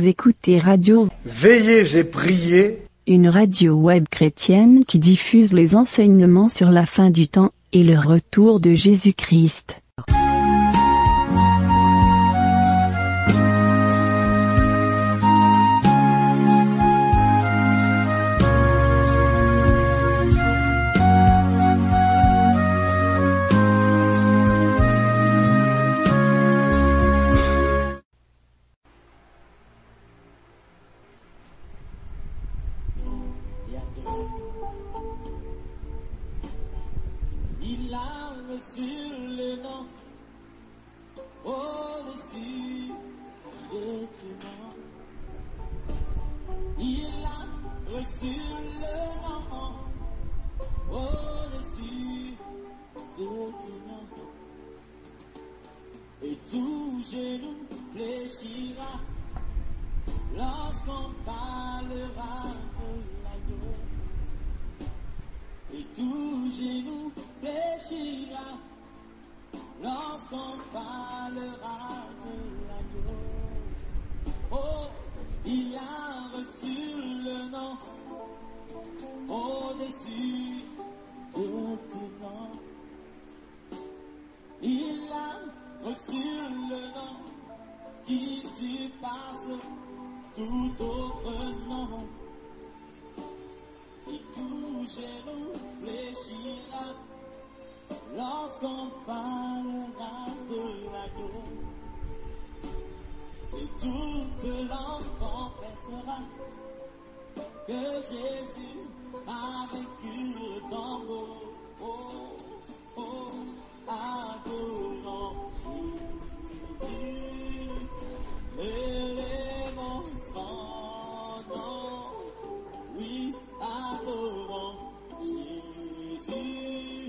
Vous écoutez Radio Veillez et priez, une radio web chrétienne qui diffuse les enseignements sur la fin du temps et le retour de Jésus-Christ. Il a reçu le nom au-dessus de tout nom. Il a reçu le nom au-dessus de tout nom. Et tout genou fléchira lorsqu'on parlera de l'agneau. Et tout genou fléchira lorsqu'on parlera de l'agneau. Oh, il a reçu le nom au-dessus de tout nom. Il a reçu le nom qui surpasse tout autre nom. Et tout genou fléchira lorsqu'on parlera de l'agneau. Et toute langue confessera que Jésus a vaincu le tombeau. Oh, oh, adorons Jésus, élevons son nom. Oui, adorons Jésus,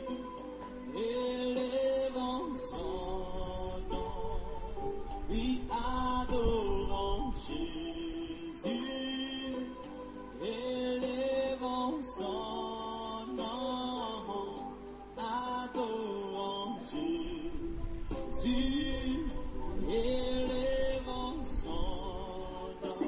élevons son nom. Oui, adorons Jésus, élevons son nom. Adorons Jésus, élevons son nom.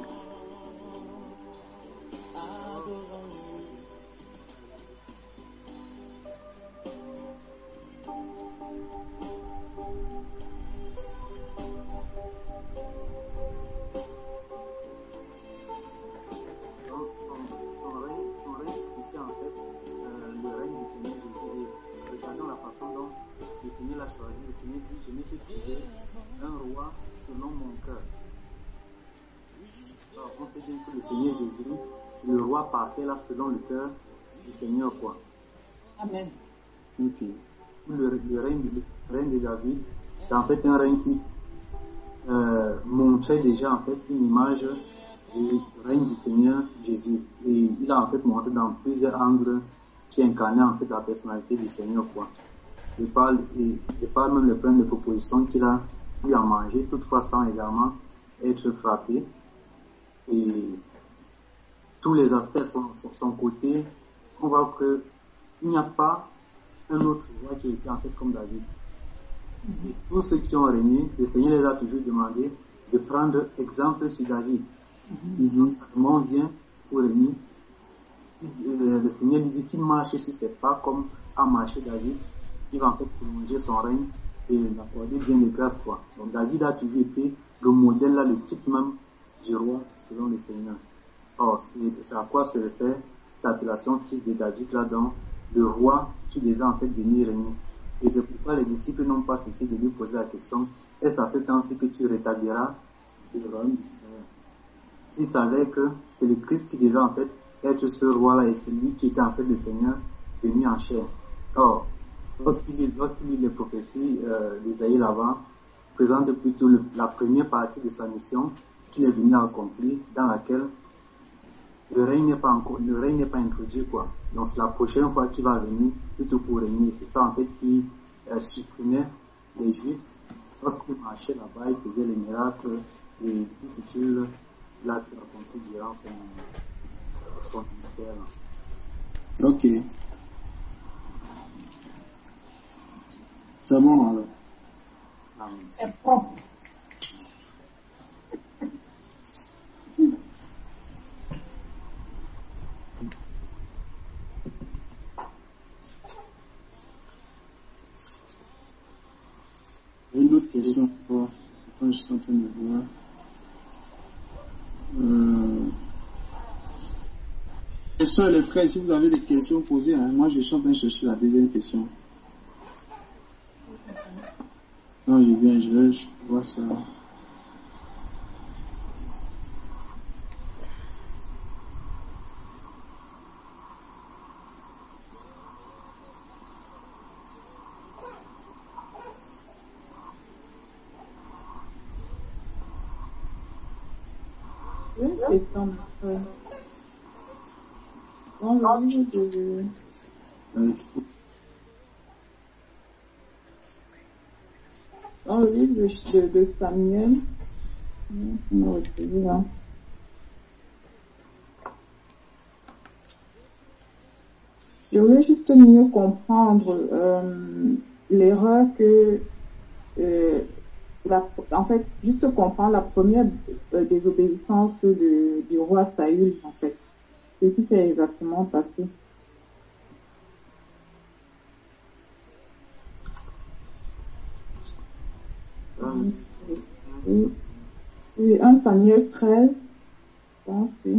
Donc son règne était en fait le règne du Seigneur Jésus. Et regardons la façon dont le Seigneur l'a choisi. Le Seigneur dit, je me suis trouvé un roi selon mon cœur. Alors on sait bien que le Seigneur Jésus, c'est le roi parfait là selon le cœur du Seigneur quoi. Amen. Ok. Le règne de David, c'est en fait un règne qui montrait déjà en fait une image du règne du Seigneur Jésus. Et il a en fait montré dans plusieurs angles qui incarnait en fait la personnalité du Seigneur quoi. Je parle même le plein de propositions qu'il a eu à manger, toutefois sans également être frappé. Et tous les aspects sont sur son côté. On voit que il n'y a pas un autre roi qui était en fait comme David. Et tous ceux qui ont régné, le Seigneur les a toujours demandé de prendre exemple sur David. Quand Salomon vient pour régner, le Seigneur lui dit s'il marche sur ses pas comme a marché David, il va en fait prolonger son règne et l'accorder bien de grâce quoi. Donc David a toujours été le modèle là, le type même du roi selon le Seigneur. Or, c'est à quoi se réfère cette appellation fils de David là dans le roi qui devait en fait venir régner. Et c'est pourquoi les disciples n'ont pas cessé de lui poser la question, est-ce à ce temps-ci que tu rétabliras le royaume d'Israël? S'ils savaient que c'est le Christ qui devait en fait être ce roi-là et c'est lui qui était en fait le Seigneur venu en chair. Or, lorsqu'il lit les prophéties d'Isaïe là-bas, présente plutôt la première partie de sa mission qu'il est venu accomplir, dans laquelle le règne n'est pas introduit quoi. Donc c'est la prochaine fois qu'il va venir plutôt pour régner. C'est ça en fait qui supprimait les Juifs lorsqu'ils marchaient là-bas, ils faisaient les miracles et tout ce qu'il a accompli durant son ministère. Ok. C'est bon alors. Amen. C'est propre. Une autre question encore. Quand je suis en train de voir. Les soeurs et les frères, si vous avez des questions posées, hein, moi je suis en train de chercher la deuxième question. Non, je vois ça. Dans le livre de... Dans le livre de Samuel, je voulais juste mieux comprendre l'erreur que, en fait, juste comprendre la première désobéissance du roi Saül, en fait. Ce qui s'est exactement passé. Oui, 1 Samuel 13, je pense, oui.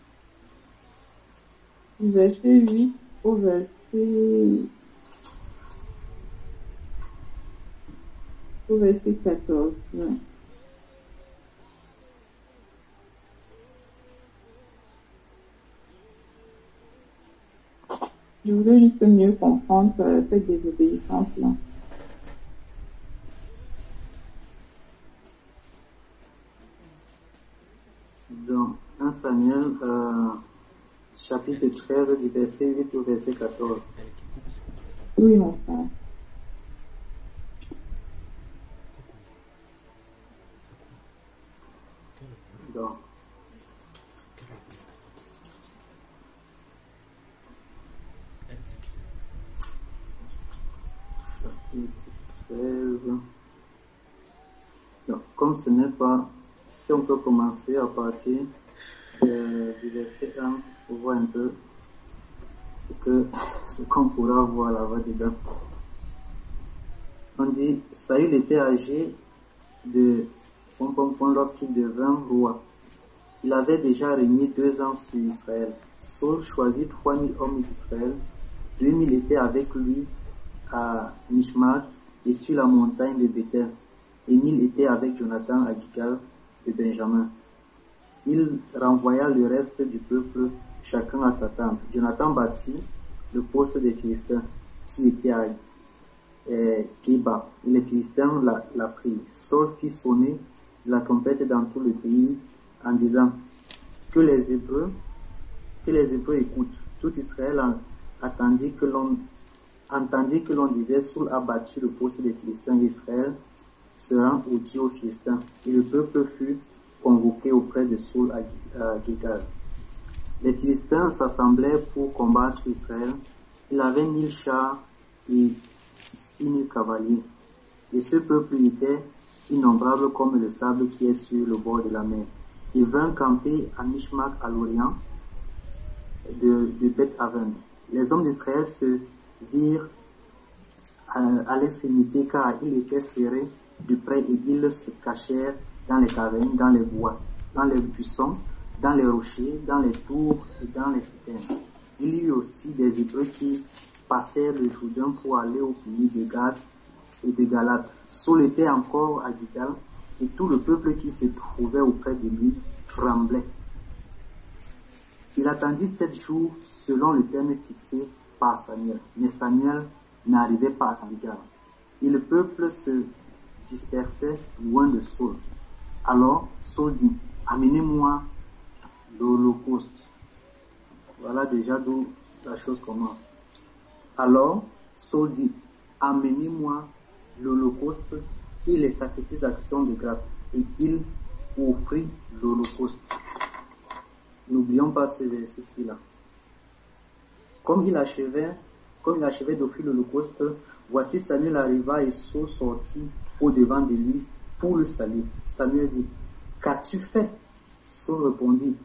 Verset 8 au verset 14. Ouais. Je voulais juste mieux comprendre cette désobéissance-là. Dans 1 Samuel, chapitre 13, du verset 8 au verset 14. Oui, mon frère. Donc, chapitre 13. Donc, comme ce n'est pas, si on peut commencer à partir du verset 1 pour voir un peu ce qu'on pourra voir là-bas dedans. On dit, Saül était âgé de lorsqu'il devint roi. Il avait déjà régné 2 ans sur Israël. Saul choisit 3000 hommes d'Israël. 2000 étaient avec lui à Mishmar et sur la montagne de Bethel. Et 1000 étaient avec Jonathan à Gilgal de Benjamin. Il renvoya le reste du peuple, chacun à sa tente. Jonathan bâtit le poste des Philistins qui était à Géba. Et les Philistins la prirent. Saul fit sonner la trompette dans tout le pays en disant que les Hébreux écoutent. Tout Israël entendit que l'on disait Saul a battu le poste des Philistins d'Israël, se rend au aux Philistins. Et le peuple fut convoqué auprès de Saul à Gilgal. Les Philistins s'assemblaient pour combattre Israël. Il avait 1000 chars et 6000 cavaliers. Et ce peuple était innombrable comme le sable qui est sur le bord de la mer. Il vint camper à Mishmak à l'orient de Beth-Aven. Les hommes d'Israël se virent à l'extrémité car il était serré de près et ils se cachèrent dans les cavernes, dans les bois, dans les buissons, dans les rochers, dans les tours et dans les citernes. Il y eut aussi des Hébreux qui passèrent le Jourdain pour aller au pays de Gad et de Galade. Saul était encore à Gilgal et tout le peuple qui se trouvait auprès de lui tremblait. Il attendit 7 jours selon le terme fixé par Samuel, mais Samuel n'arrivait pas à Gilgal. Et le peuple se dispersait loin de Saul. Alors Saul dit, amenez-moi l'holocauste. Voilà déjà d'où la chose commence. Alors Saul dit, amenez-moi l'holocauste et les sacrifices d'action de grâce. Et il offrit l'holocauste. N'oublions pas ce verset-ci là. Comme il achevait d'offrir l'holocauste, voici Samuel arriva et Saul sortit au-devant de lui pour le saluer. Samuel dit, qu'as-tu fait? Saul répondit,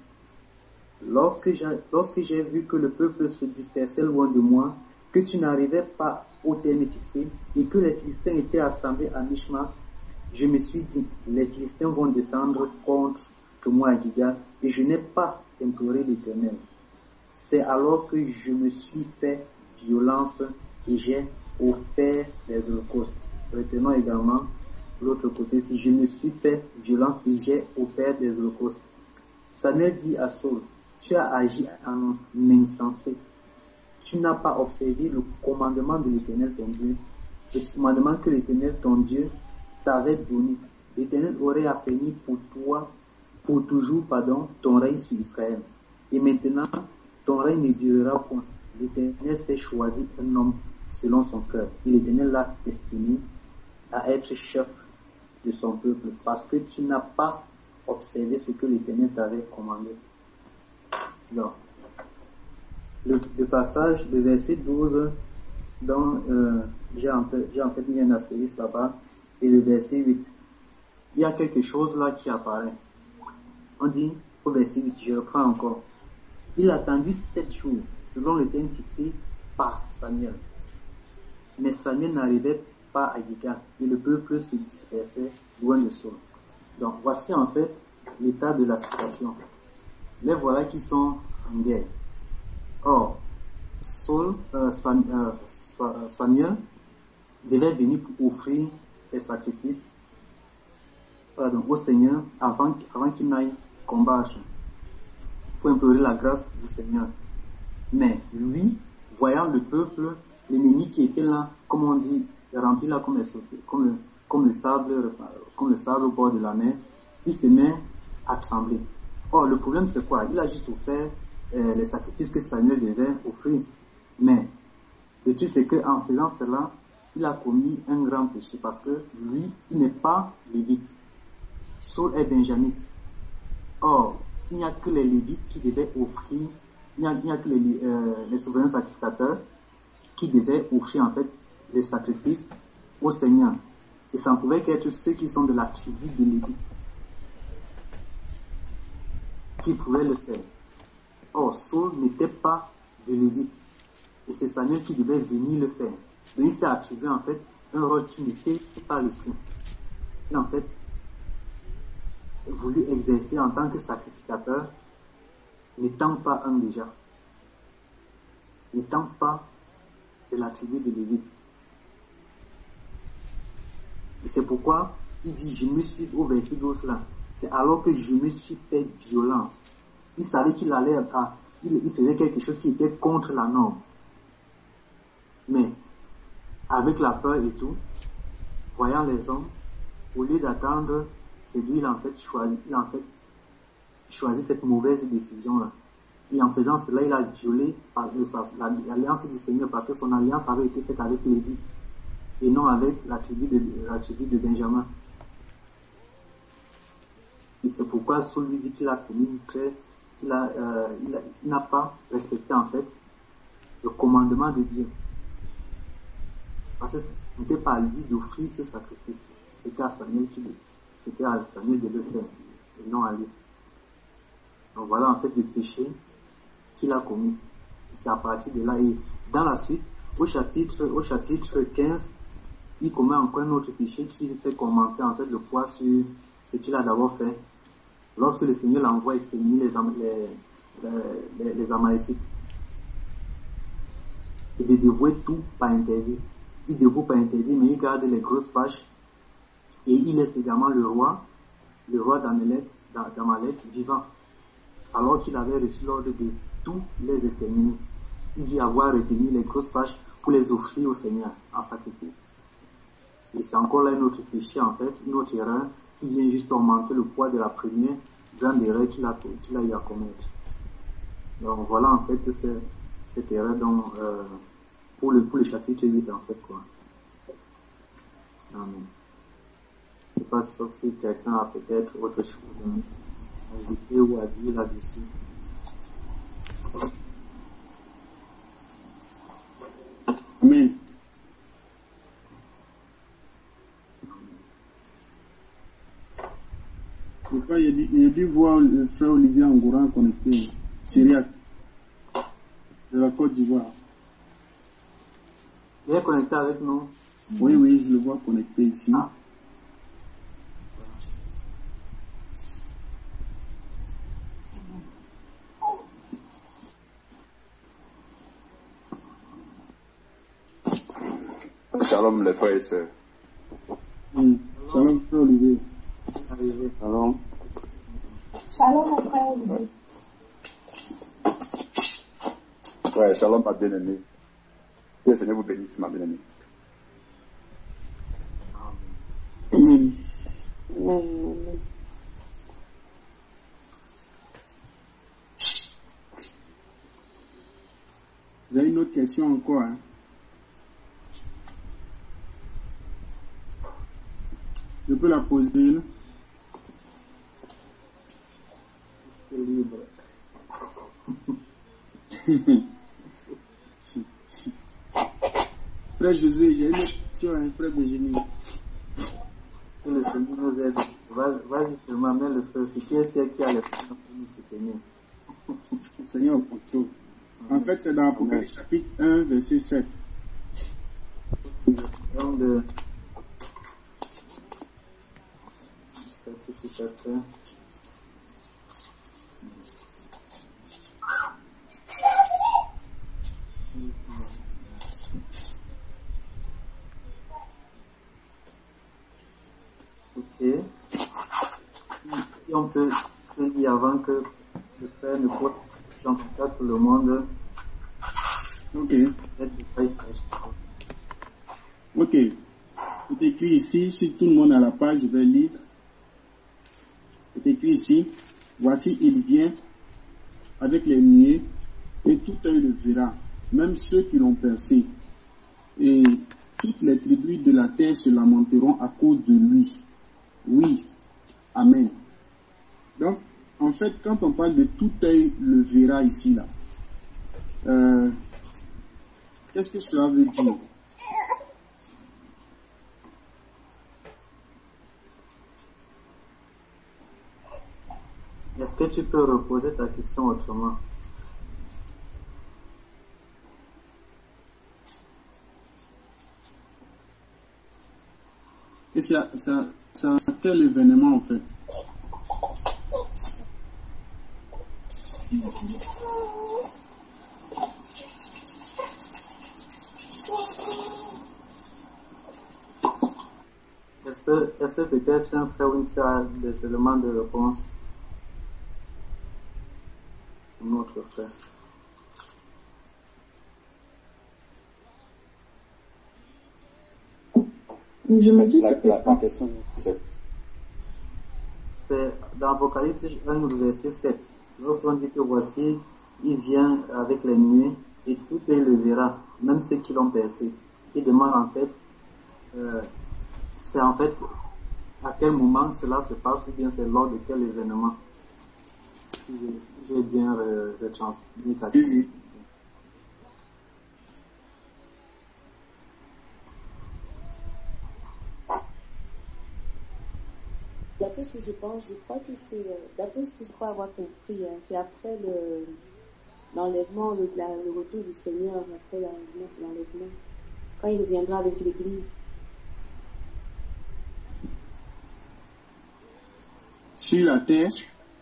lorsque j'ai vu que le peuple se dispersait loin de moi, que tu n'arrivais pas au terme fixé et que les Philistins étaient assemblés à Mishma, je me suis dit, les Philistins vont descendre contre moi à Gilgal et je n'ai pas imploré l'Éternel. C'est alors que je me suis fait violence et j'ai offert des holocaustes. Retenons également l'autre côté, si je me suis fait violence et j'ai offert des holocaustes. Samuel dit à Saul, tu as agi en insensé. Tu n'as pas observé le commandement de l'Éternel ton Dieu, le commandement que l'Éternel ton Dieu t'avait donné. L'Éternel aurait affermi pour toi, pour toujours, ton règne sur Israël. Et maintenant, ton règne ne durera point. L'Éternel s'est choisi un homme selon son cœur. Et l'Éternel l'a destiné à être chef de son peuple, parce que tu n'as pas observé ce que l'Éternel t'avait commandé. Donc, le passage, le verset 12, dont j'ai en fait mis un astérisque là-bas, et le verset 8. Il y a quelque chose là qui apparaît. On dit au verset 8, je reprends encore. Il attendit 7 jours, selon le terme fixé par Samuel. Mais Samuel n'arrivait pas à Gilgal, et le peuple se dispersait loin de Saul. Donc voici en fait l'état de la situation. Les voilà qui sont en guerre. Or, Samuel devait venir pour offrir des sacrifices au Seigneur avant qu'il n'aille combattre, pour implorer la grâce du Seigneur. Mais lui, voyant le peuple, l'ennemi qui était là, comme on dit, rempli là comme le sable au bord de la mer, il se met à trembler. Or, le problème c'est quoi? Il a juste offert les sacrifices que Samuel devait offrir. Mais le truc c'est qu'en faisant cela, il a commis un grand péché parce que lui, il n'est pas lévite. Saul est benjamite. Or, il n'y a que les lévites qui devaient offrir, il n'y a que les souverains sacrificateurs qui devaient offrir en fait les sacrifices au Seigneur. Et ça ne pouvait qu'être ceux qui sont de la tribu de Lévi qui pouvaient le faire. Or, Saul n'était pas de Lévite. Et c'est Samuel qui devait venir le faire. Donc il s'est attribué en fait un rôle qui n'était pas le sien. Il a en fait voulu exercer en tant que sacrificateur, n'étant pas un déjà. N'étant pas de la tribu de Lévite. Et c'est pourquoi il dit, je me suis, au verset 12 là, c'est alors que je me suis fait violence. Il savait qu'il allait il faisait quelque chose qui était contre la norme. Mais, avec la peur et tout, voyant les hommes, au lieu d'attendre, c'est lui, il a en fait choisi cette mauvaise décision là. Et en faisant cela, il a violé l'alliance du Seigneur, parce que son alliance avait été faite avec Lévi et non avec la tribu de Benjamin. Et c'est pourquoi Saul lui dit qu'il a commis il n'a pas respecté en fait le commandement de Dieu. Parce que ce n'était pas à lui d'offrir ce sacrifice. C'était à Samuel de le faire, et non à lui. Donc voilà en fait le péché qu'il a commis. Et c'est à partir de là, et dans la suite, au chapitre 15, il commet encore un autre péché qui fait commenter en fait le poids sur ce qu'il a d'abord fait. Lorsque le Seigneur l'envoie exterminer les Amalécites. Et de dévouer tout par interdit. Il dévoue par interdit, mais il garde les grosses vaches. Et il laisse également le roi d'Amalek vivant. Alors qu'il avait reçu l'ordre de tous les exterminer. Il dit avoir retenu les grosses vaches pour les offrir au Seigneur en sacrifice. Et c'est encore là un autre péché en fait, une autre erreur qui vient juste augmenter le poids de la première grande erreur qu'il a eu à commettre. Donc voilà en fait cette erreur pour le chapitre 8 en fait quoi. Amen. Je ne sais pas sauf si quelqu'un a peut-être autre chose à ajouter ou à dire là-dessus. Amen. Des fois, il a dû voir le frère Olivier Angouran connecté, syriaque, de la Côte d'Ivoire. Il est connecté avec nous. Oui, oui, je le vois connecté ici. Ah. Shalom les frères et sœurs. Shalom, frère Olivier. Arrivé. Shalom. Shalom, mon frère Olivier. Ouais, shalom ma bien-aimée. Que le Seigneur vous bénisse ma bien-aimée. Amen. Vous avez une autre question encore, hein? Je peux la poser, là? C'est libre. Frère Jésus, j'ai une question, hein, frère Benjamin. Que le Seigneur nous aide. Vas-y seulement, mets le feu. C'est qui est celui qui a les forces pour nous soutenir. Le Seigneur au contrôle. En fait, c'est dans Apocalypse chapitre 1, verset 7. Donc, de certificateur. Ok. Si on peut lire avant que le frère ne pose question comme ça, tout le monde Ok. peut-être de pas y s'agir. Ok. C'est écrit ici, si tout le monde a la page, je vais lire. C'est écrit ici, voici il vient avec les nuées, et tout œil le verra, même ceux qui l'ont percé. Et toutes les tribus de la terre se lamenteront à cause de lui. Oui. Amen. Donc, en fait, quand on parle de tout œil le verra ici, là, qu'est-ce que cela veut dire? Est-ce que tu peux reposer ta question autrement? Et c'est quel événement, en fait? Est-ce que peut-être un frère ou une sœur a des éléments de réponse? Notre frère. Je me dis que La question, c'est dans Apocalypse 1, verset 7. Lorsqu'on dit que voici, il vient avec les nuées et tout œil le verra, même ceux qui l'ont percé. Il demande en fait, c'est en fait à quel moment cela se passe ou bien c'est lors de quel événement. Si j'ai bien retransmis la question. D'après ce que je pense, je crois que c'est, d'après ce que je crois avoir compris, hein, c'est après l'enlèvement, le retour du Seigneur, après l'enlèvement, quand il reviendra avec l'Église. Sur la terre?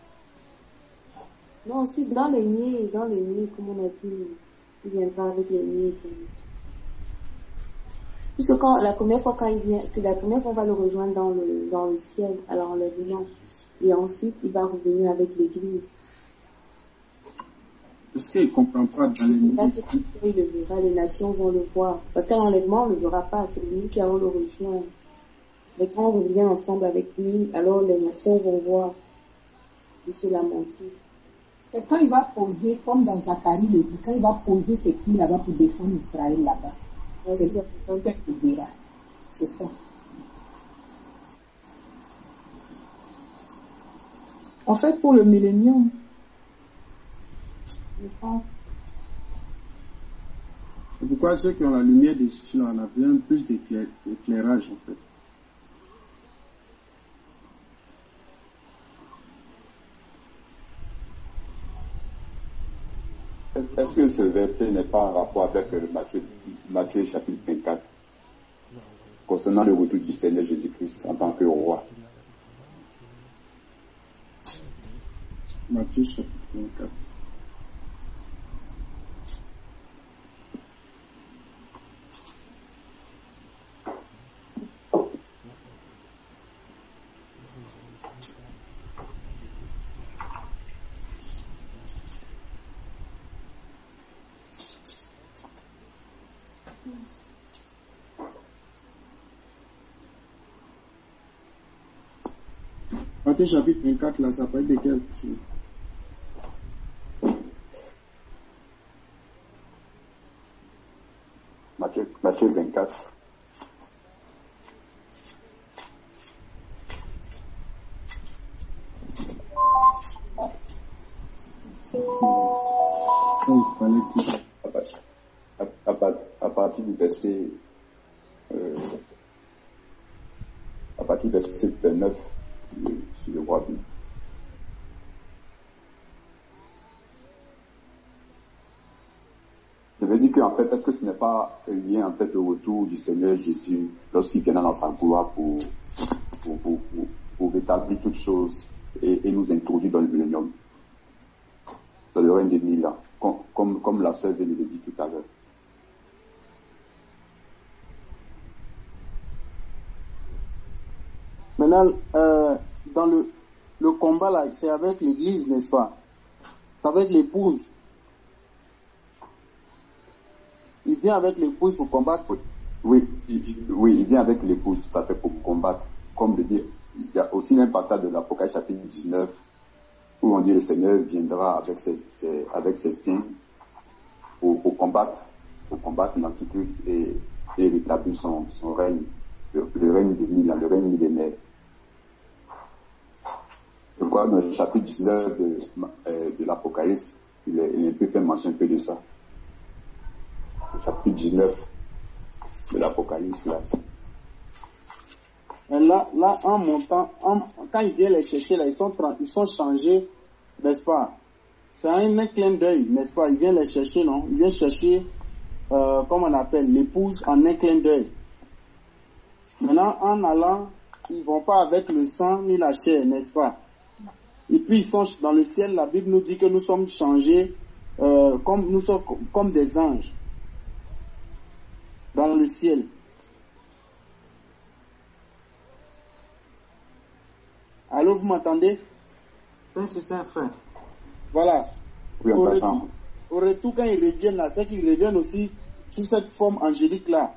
Non, aussi dans les nuées, comme on a dit, il viendra avec les nuées. Puisque la première fois on va le rejoindre dans le ciel, à l'enlèvement. Et ensuite, il va revenir avec l'église. Est-ce qu'il ne comprend pas dans les nuées? Il le verra, les nations vont le voir. Parce qu'à l'enlèvement, on ne le verra pas, c'est nous qui allons le rejoindre. Mais quand on revient ensemble avec lui, alors les nations vont voir et se lamenter. C'est quand il va poser, comme dans Zacharie le dit, quand il va poser ses pieds là-bas pour défendre Israël là-bas. C'est c'est ça. En fait, pour le millénium, je pense. Pourquoi ceux qui ont la lumière des cieux en ont besoin plus d'éclairage, en fait? Est-ce que ce verset n'est pas en rapport avec Matthieu chapitre 24, concernant le retour du Seigneur Jésus-Christ en tant que roi. Matthieu chapitre 24. Matthieu chapitre 24, là, ça parle de quel verset? Matthieu 24. À partir du verset à partir du verset 9, si je vois bien. Je veux dire qu'en fait, est-ce que ce n'est pas lié en fait au retour du Seigneur Jésus lorsqu'il viendra dans sa gloire pour rétablir toutes choses et nous introduire dans le millénium, dans le règne des 1000 ans, comme la sœur vient de le dire tout à l'heure. Maintenant, dans le combat là, c'est avec l'église, n'est-ce pas? C'est avec l'épouse. Il vient avec l'épouse pour combattre. Oui, il vient avec l'épouse tout à fait pour combattre. Comme le dit, il y a aussi un passage de l'Apocalypse chapitre 19 où on dit le Seigneur viendra avec ses saints pour combattre l'Antichrist et rétablir son règne, le règne des 1000 ans, le règne millénaire. Je crois que dans le chapitre 19 de l'Apocalypse, il peut faire mention que de ça. Le chapitre 19 de l'Apocalypse, là. Là, en montant, quand il vient les chercher, là, ils sont changés, n'est-ce pas? C'est un clin d'œil, n'est-ce pas? Il vient les chercher, non? Il vient chercher, comme on appelle, l'épouse en un clin d'œil. Maintenant, en allant, ils vont pas avec le sang ni la chair, n'est-ce pas? Et puis ils sont dans le ciel, la Bible nous dit que nous sommes changés comme des anges dans le ciel. Allô, vous m'entendez? C'est un frère. Voilà. Oui, au retour, quand ils reviennent là, c'est qu'ils reviennent aussi sous cette forme angélique là.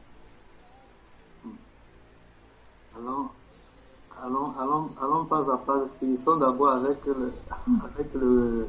Allons pas à pas. Finissons d'abord avec le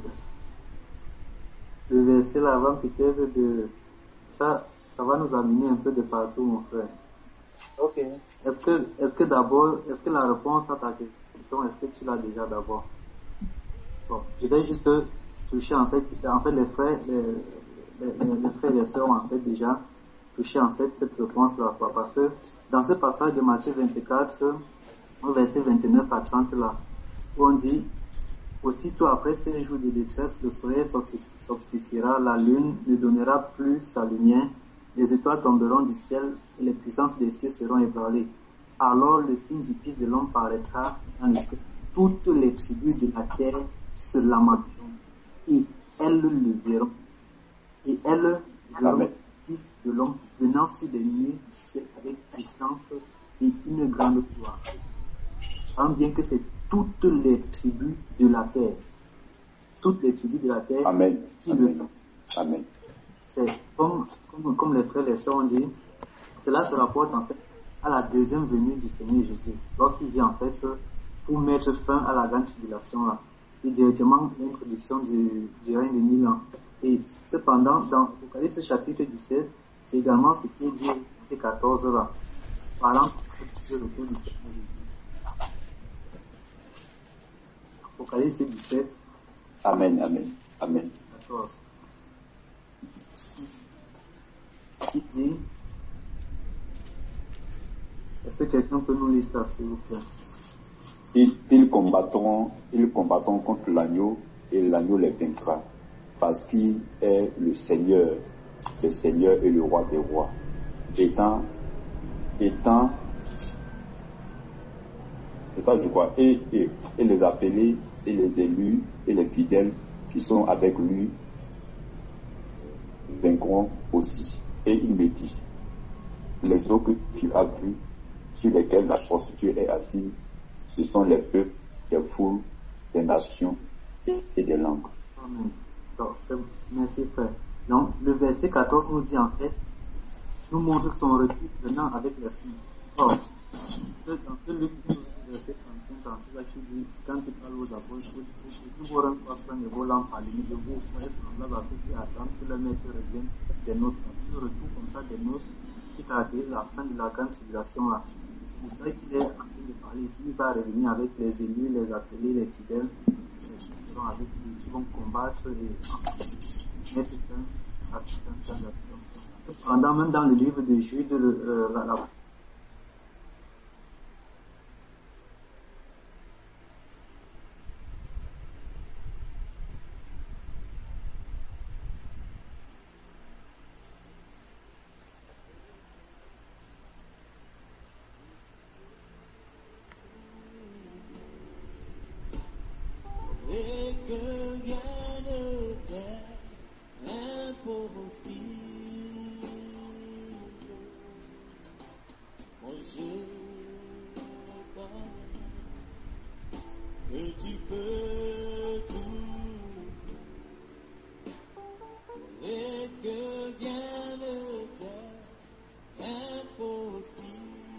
verset là avant peut-être de ça va nous amener un peu de partout, mon frère. Ok. Est-ce que la réponse à ta question, est-ce que tu l'as déjà d'abord? Bon, je vais juste toucher en fait les frères et les sœurs ont en fait déjà touché en fait cette réponse là, parce que dans ce passage de Matthieu 24, au verset 29 à 30 là, où on dit: aussitôt après ces jours de détresse, le soleil s'obscurcira, la lune ne donnera plus sa lumière, les étoiles tomberont du ciel et les puissances des cieux seront ébranlées. Alors le signe du Fils de l'homme paraîtra dans le ciel. Toutes les tribus de la terre se lamenteront et elles le verront. Et elles verront le Fils de l'homme venant sur des nuées du ciel avec puissance et une grande gloire. Tant bien que c'est toutes les tribus de la terre. Toutes les tribus de la terre. Amen. Qui le verront. Amen. C'est comme les frères et les sœurs ont dit, cela se rapporte en fait à la deuxième venue du Seigneur Jésus, lorsqu'il vient en fait pour mettre fin à la grande tribulation là, et directement l'introduction du règne des 1000 ans. Et cependant, dans l'Apocalypse chapitre 17, c'est également ce qui est dit au verset 14 là, parlant du retour du Seigneur Jésus. Apocalypse 17. Amen, amen, amen. 14. Qui dit, est-ce que quelqu'un peut nous lire ça, s'il vous plaît? Ils combattront contre l'agneau et l'agneau les vaincra. parce qu'il est le Seigneur et le roi des rois. Étant, c'est ça je crois, et les appelés, et les élus, et les fidèles qui sont avec lui vaincront aussi. Et il me dit, les eaux que tu as vues, sur lesquelles la prostituée est assise, ce sont les peuples, des foules, des nations et des langues. Amen. Donc, merci frère. Donc, le verset 14 nous dit en fait, nous montre son retour venant avec les signes. Or, dans ce Luc 12, verset 35-36, là, qui dit, quand il parle aux apôtres, vous vous rendez personne et vos lampes allumées, et vous soyez semblables à ceux qui attendent que le maître revienne des noces. C'est le retour comme ça des noces qui caractérise la fin de la grande tribulation là. C'est ça qu'il est en train de parler ici. Il va revenir avec les élus, les appelés, les fidèles, qui seront avec lui, qui vont combattre et mettre fin à certaines transactions. Cependant, même dans le livre de Jude, Et que rien ne t'est impossible. Moi je connais que tu peux tout. Et que rien ne t'est impossible.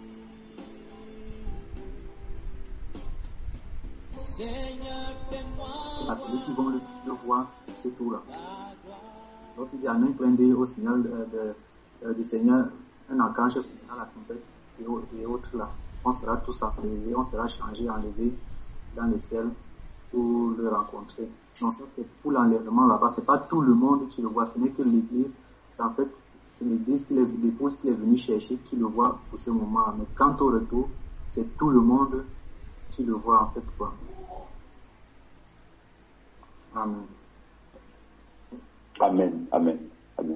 Seigneur, fais-moi appelés qui vont le voir, c'est tout là. Lorsqu'il dit en un clin d'œil au signal du Seigneur, un archange sonnera la trompette et autres là. On sera tous enlevés, on sera changés, enlevés dans le ciel pour le rencontrer. Donc ça c'est pour l'enlèvement là-bas, c'est pas tout le monde qui le voit, ce n'est que l'église, c'est en fait c'est l'église l'épouse qui est venue chercher qui le voit pour ce moment. Mais quant au retour, c'est tout le monde qui le voit en fait quoi. Amen. Amen, amen, amen.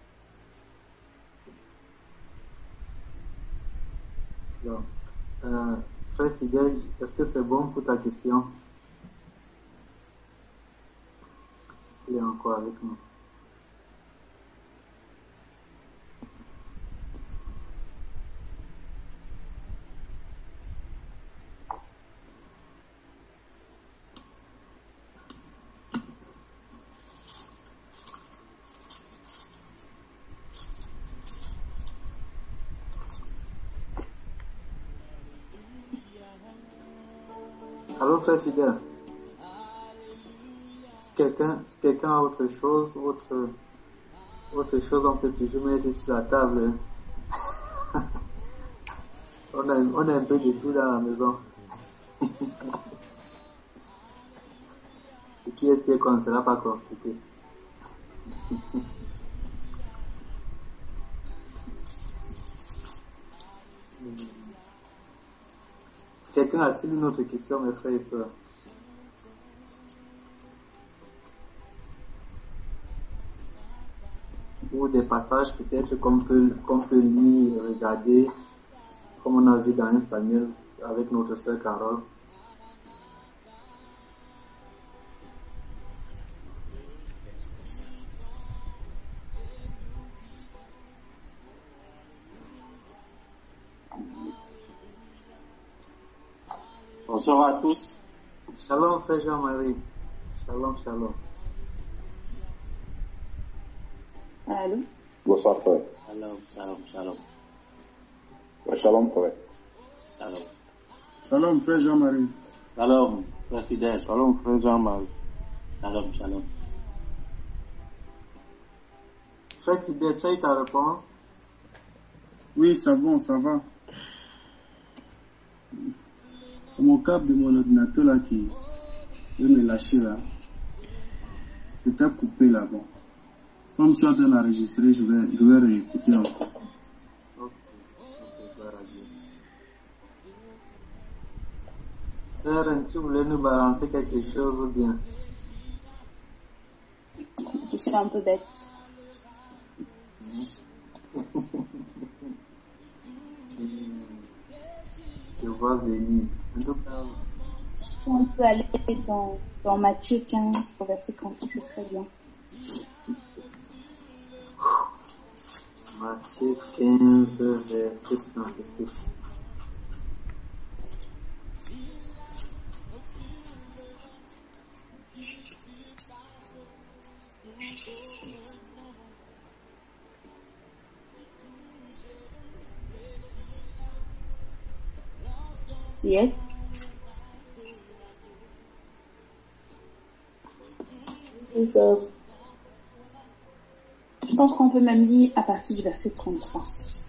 Donc, frère fidèle, est-ce que c'est bon pour ta question? Il est encore avec nous. Allô frère fidèle, si quelqu'un a autre chose, on peut toujours mettre sur la table. on a un peu de tout dans la maison. Et qui est-ce qu'on ne sera pas constitué? Quelqu'un a-t-il une autre question, mes frères et sœurs? Ou des passages peut-être qu'on peut lire, regarder, comme on a vu dans 1 Samuel avec notre sœur Carole. Bonsoir à tous. Shalom, frère Jean-Marie. Shalom, shalom. Allô? Bonsoir frère. Shalom, shalom, shalom. Ouais, shalom frère. Shalom. Shalom, frère Jean-Marie. Shalom, frère fidèle. Shalom, frère Jean-Marie. Shalom, shalom. Frère fidèle, tu as eu ta réponse? Oui, c'est bon, ça va. Mon câble de mon ordinateur là qui veut me lâcher là, c'était coupé là bas. Comme je suis en train d'enregistrer, je vais réécouter encore. Ok, gloire à Dieu. Sœur, tu voulais nous balancer quelque chose ou bien? suis un peu bête. Je vois venir. En tout cas, Si on peut aller dans Matthieu 15, au verset 36, ce serait bien. Matthieu 15, verset 36. Tu y es? Je pense qu'on peut même lire à partir du verset 33.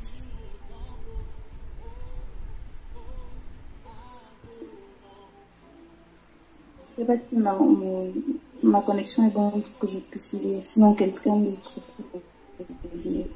Je sais pas si ma connexion est bonne pour que je puisse lire. Sinon, quelqu'un d'autre peut lire.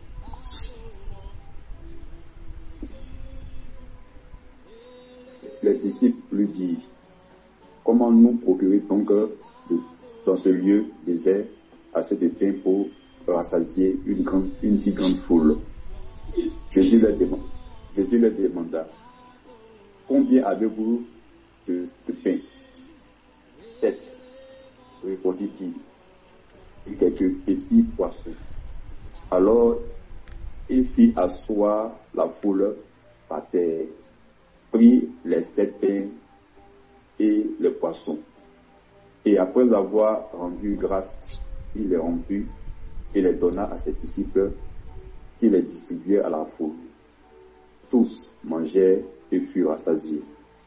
Les disciples lui dirent, comment nous procurer donc dans ce lieu désert assez de pain pour rassasier une si grande foule? Jésus leur demanda, combien avez-vous de pain? 7, répondit-il, et quelques petits poissons. Alors il fit asseoir la foule par terre, prit les 7 pains et les poissons, et après avoir rendu grâce, il les rompit et les donna à ses disciples, qui les distribuaient à la foule. Tous mangèrent et furent rassasiés.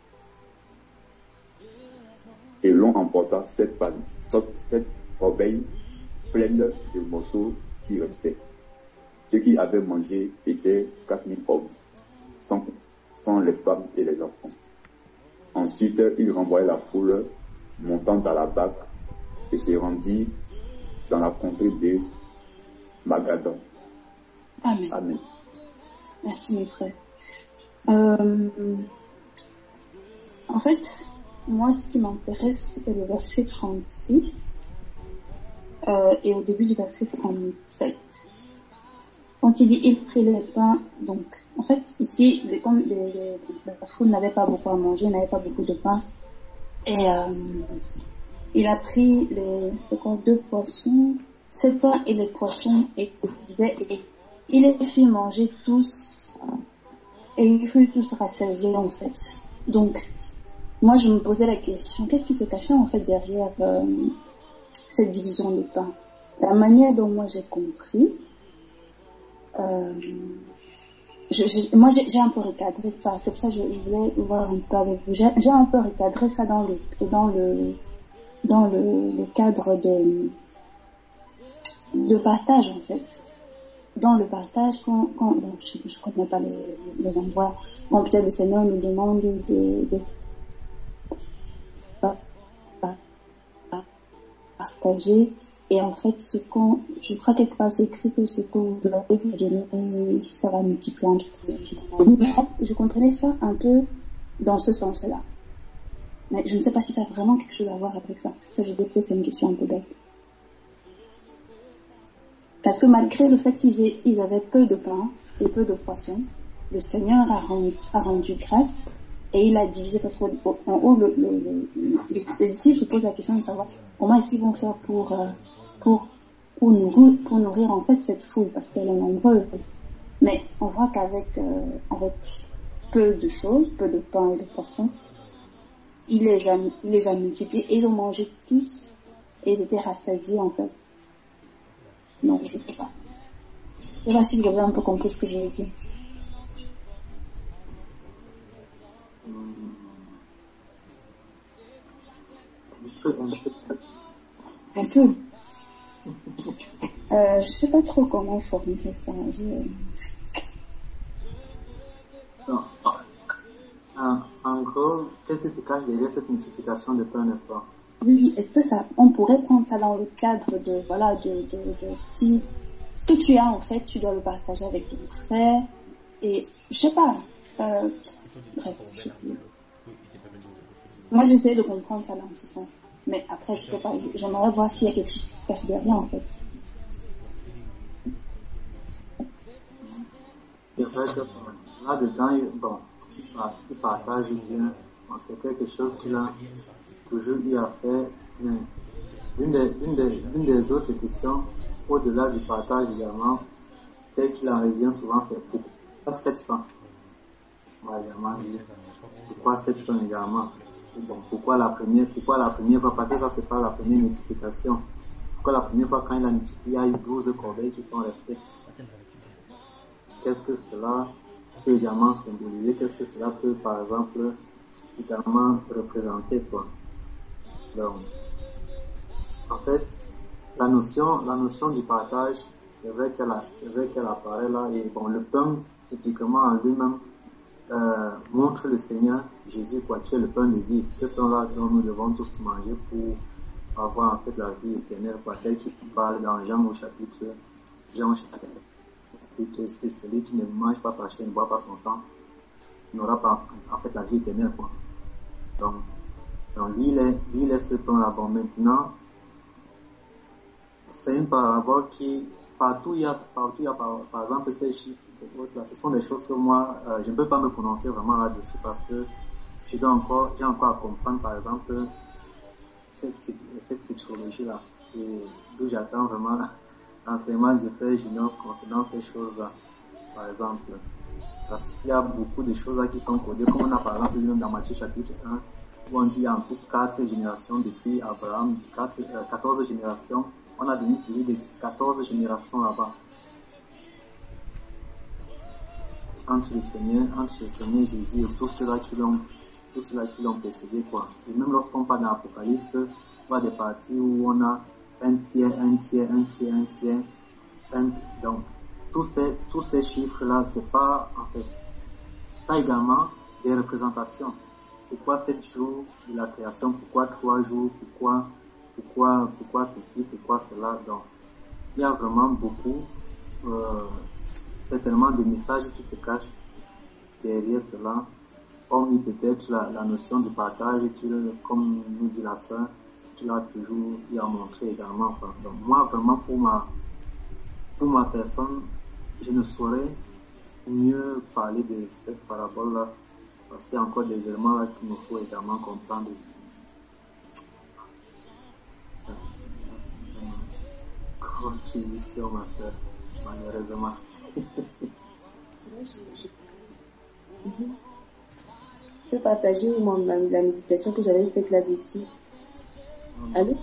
Et l'on emporta 7 corbeilles pleines de morceaux qui restaient. Ceux qui avaient mangé étaient 4000 hommes, sans les femmes et les enfants. Ensuite, il renvoya la foule, montant dans la barque, et se rendit dans la contrée de Magadan. Amen. Amen. Merci, mes frères. En fait, moi, ce qui m'intéresse, c'est le verset 36 et au début du verset 37. Quand il dit « il prit le pain », donc, en fait, ici, comme la foule n'avait pas beaucoup à manger, n'avait pas beaucoup de pain, et il a pris deux poissons, 7 pains et les poissons, et il les fit manger tous, et ils furent tous rassasiés, en fait. Donc, moi, je me posais la question, qu'est-ce qui se cachait, en fait, derrière cette division de pain? La manière dont moi j'ai compris, moi j'ai un peu recadré ça, c'est pour ça que je voulais voir un peu avec vous. J'ai un peu recadré ça dans le cadre de partage, en fait. Dans le partage, quand je connais pas les endroits, quand peut-être le Seigneur nous demande de partager, et en fait, je crois quelque part c'est écrit que ce que vous avez donné, ça va multiplier entre vous. Je comprenais ça un peu dans ce sens-là. Mais je ne sais pas si ça a vraiment quelque chose à voir avec ça. C'est pour ça que je dis que c'est une question un peu bête. Parce que malgré le fait qu'ils avaient peu de pain et peu de poissons, le Seigneur a rendu grâce et il a divisé, parce qu'en haut, les disciples se posent la question de savoir comment est-ce qu'ils vont faire pour nourrir en fait cette foule, parce qu'elle est nombreuse. Mais on voit qu'avec peu de choses, peu de pain et de poissons, il les a multipliés et ils ont mangé tous et ils étaient rassasiés en fait. Donc je sais pas. Je sais pas si vous avez un peu compris ce que je veux dire. Un peu. Je sais pas trop comment formuler ça. En gros, qu'est-ce qui se cache derrière cette multiplication de pain, n'est-ce pas? Oui, est-ce que ça, on pourrait prendre ça dans le cadre de si ce que tu as en fait, tu dois le partager avec ton frère, et je sais pas, bref. Moi j'essaie de comprendre ça dans ce sens, mais après je sais pas, j'aimerais voir s'il y a quelque chose qui se cache derrière en fait. vrai que là-dedans, bon, il partage bien. Bon, c'est quelque chose qu'il a toujours eu à faire. Mais une des autres questions, au-delà du partage également, tel qu'il en revient souvent, c'est pourquoi 700? On va également dire pourquoi 700 également. Bon, pourquoi la première fois, parce que ça c'est pas la première multiplication. Pourquoi la première fois quand il a multiplié, il y a eu 12 corbeilles qui sont restées? Qu'est-ce que cela peut également symboliser? Qu'est-ce que cela peut, par exemple, également représenter, quoi? Donc, en fait, la notion du partage, c'est vrai qu'elle apparaît là, et bon, le pain, typiquement en lui-même, montre le Seigneur Jésus, quoi, qui est le pain de vie. Ce pain-là dont nous devons tous manger pour avoir, en fait, la vie éternelle, quoi, tel qu'il parle dans Jean au chapitre 6, celui qui ne mange pas sa chair, ne boit pas son sang, n'aura pas, en fait, la vie éternelle, quoi. Donc lui, il est ce pain-là. Bon, maintenant, c'est une parabole qui, partout il y a par exemple ces chiffres, là, ce sont des choses que moi, je ne peux pas me prononcer vraiment là-dessus parce que j'ai encore à comprendre, par exemple, cette typologie-là. Et d'où j'attends vraiment l'enseignement que je fais junior concernant ces choses-là, par exemple. Parce qu'il y a beaucoup de choses là qui sont codées, comme on a par exemple dans Matthieu chapitre 1, où on dit il y a en tout 4 générations depuis Abraham, 14 générations. On a une série de 14 générations là-bas. Entre le Seigneur Jésus et tous ceux-là qui l'ont précédé, quoi. Et même lorsqu'on parle dans l'Apocalypse, on voit des parties où on a un tiers. Donc, tous ces chiffres-là, c'est pas, en fait, ça également, des représentations. Pourquoi 7 jours de la création? Pourquoi 3 jours? Pourquoi ceci? Pourquoi cela? Donc, il y a vraiment beaucoup, certainement des messages qui se cachent derrière cela. Hormis peut-être la notion du partage comme nous dit la sœur, qu'il a toujours eu à montrer également. Donc, moi, vraiment, pour ma personne, je ne saurais mieux parler de cette parabole-là, parce qu'il y a encore des éléments là qu'il nous faut également comprendre. Contribution, ma soeur, malheureusement. Je peux partager la méditation que j'avais faite là-dessus. Allô?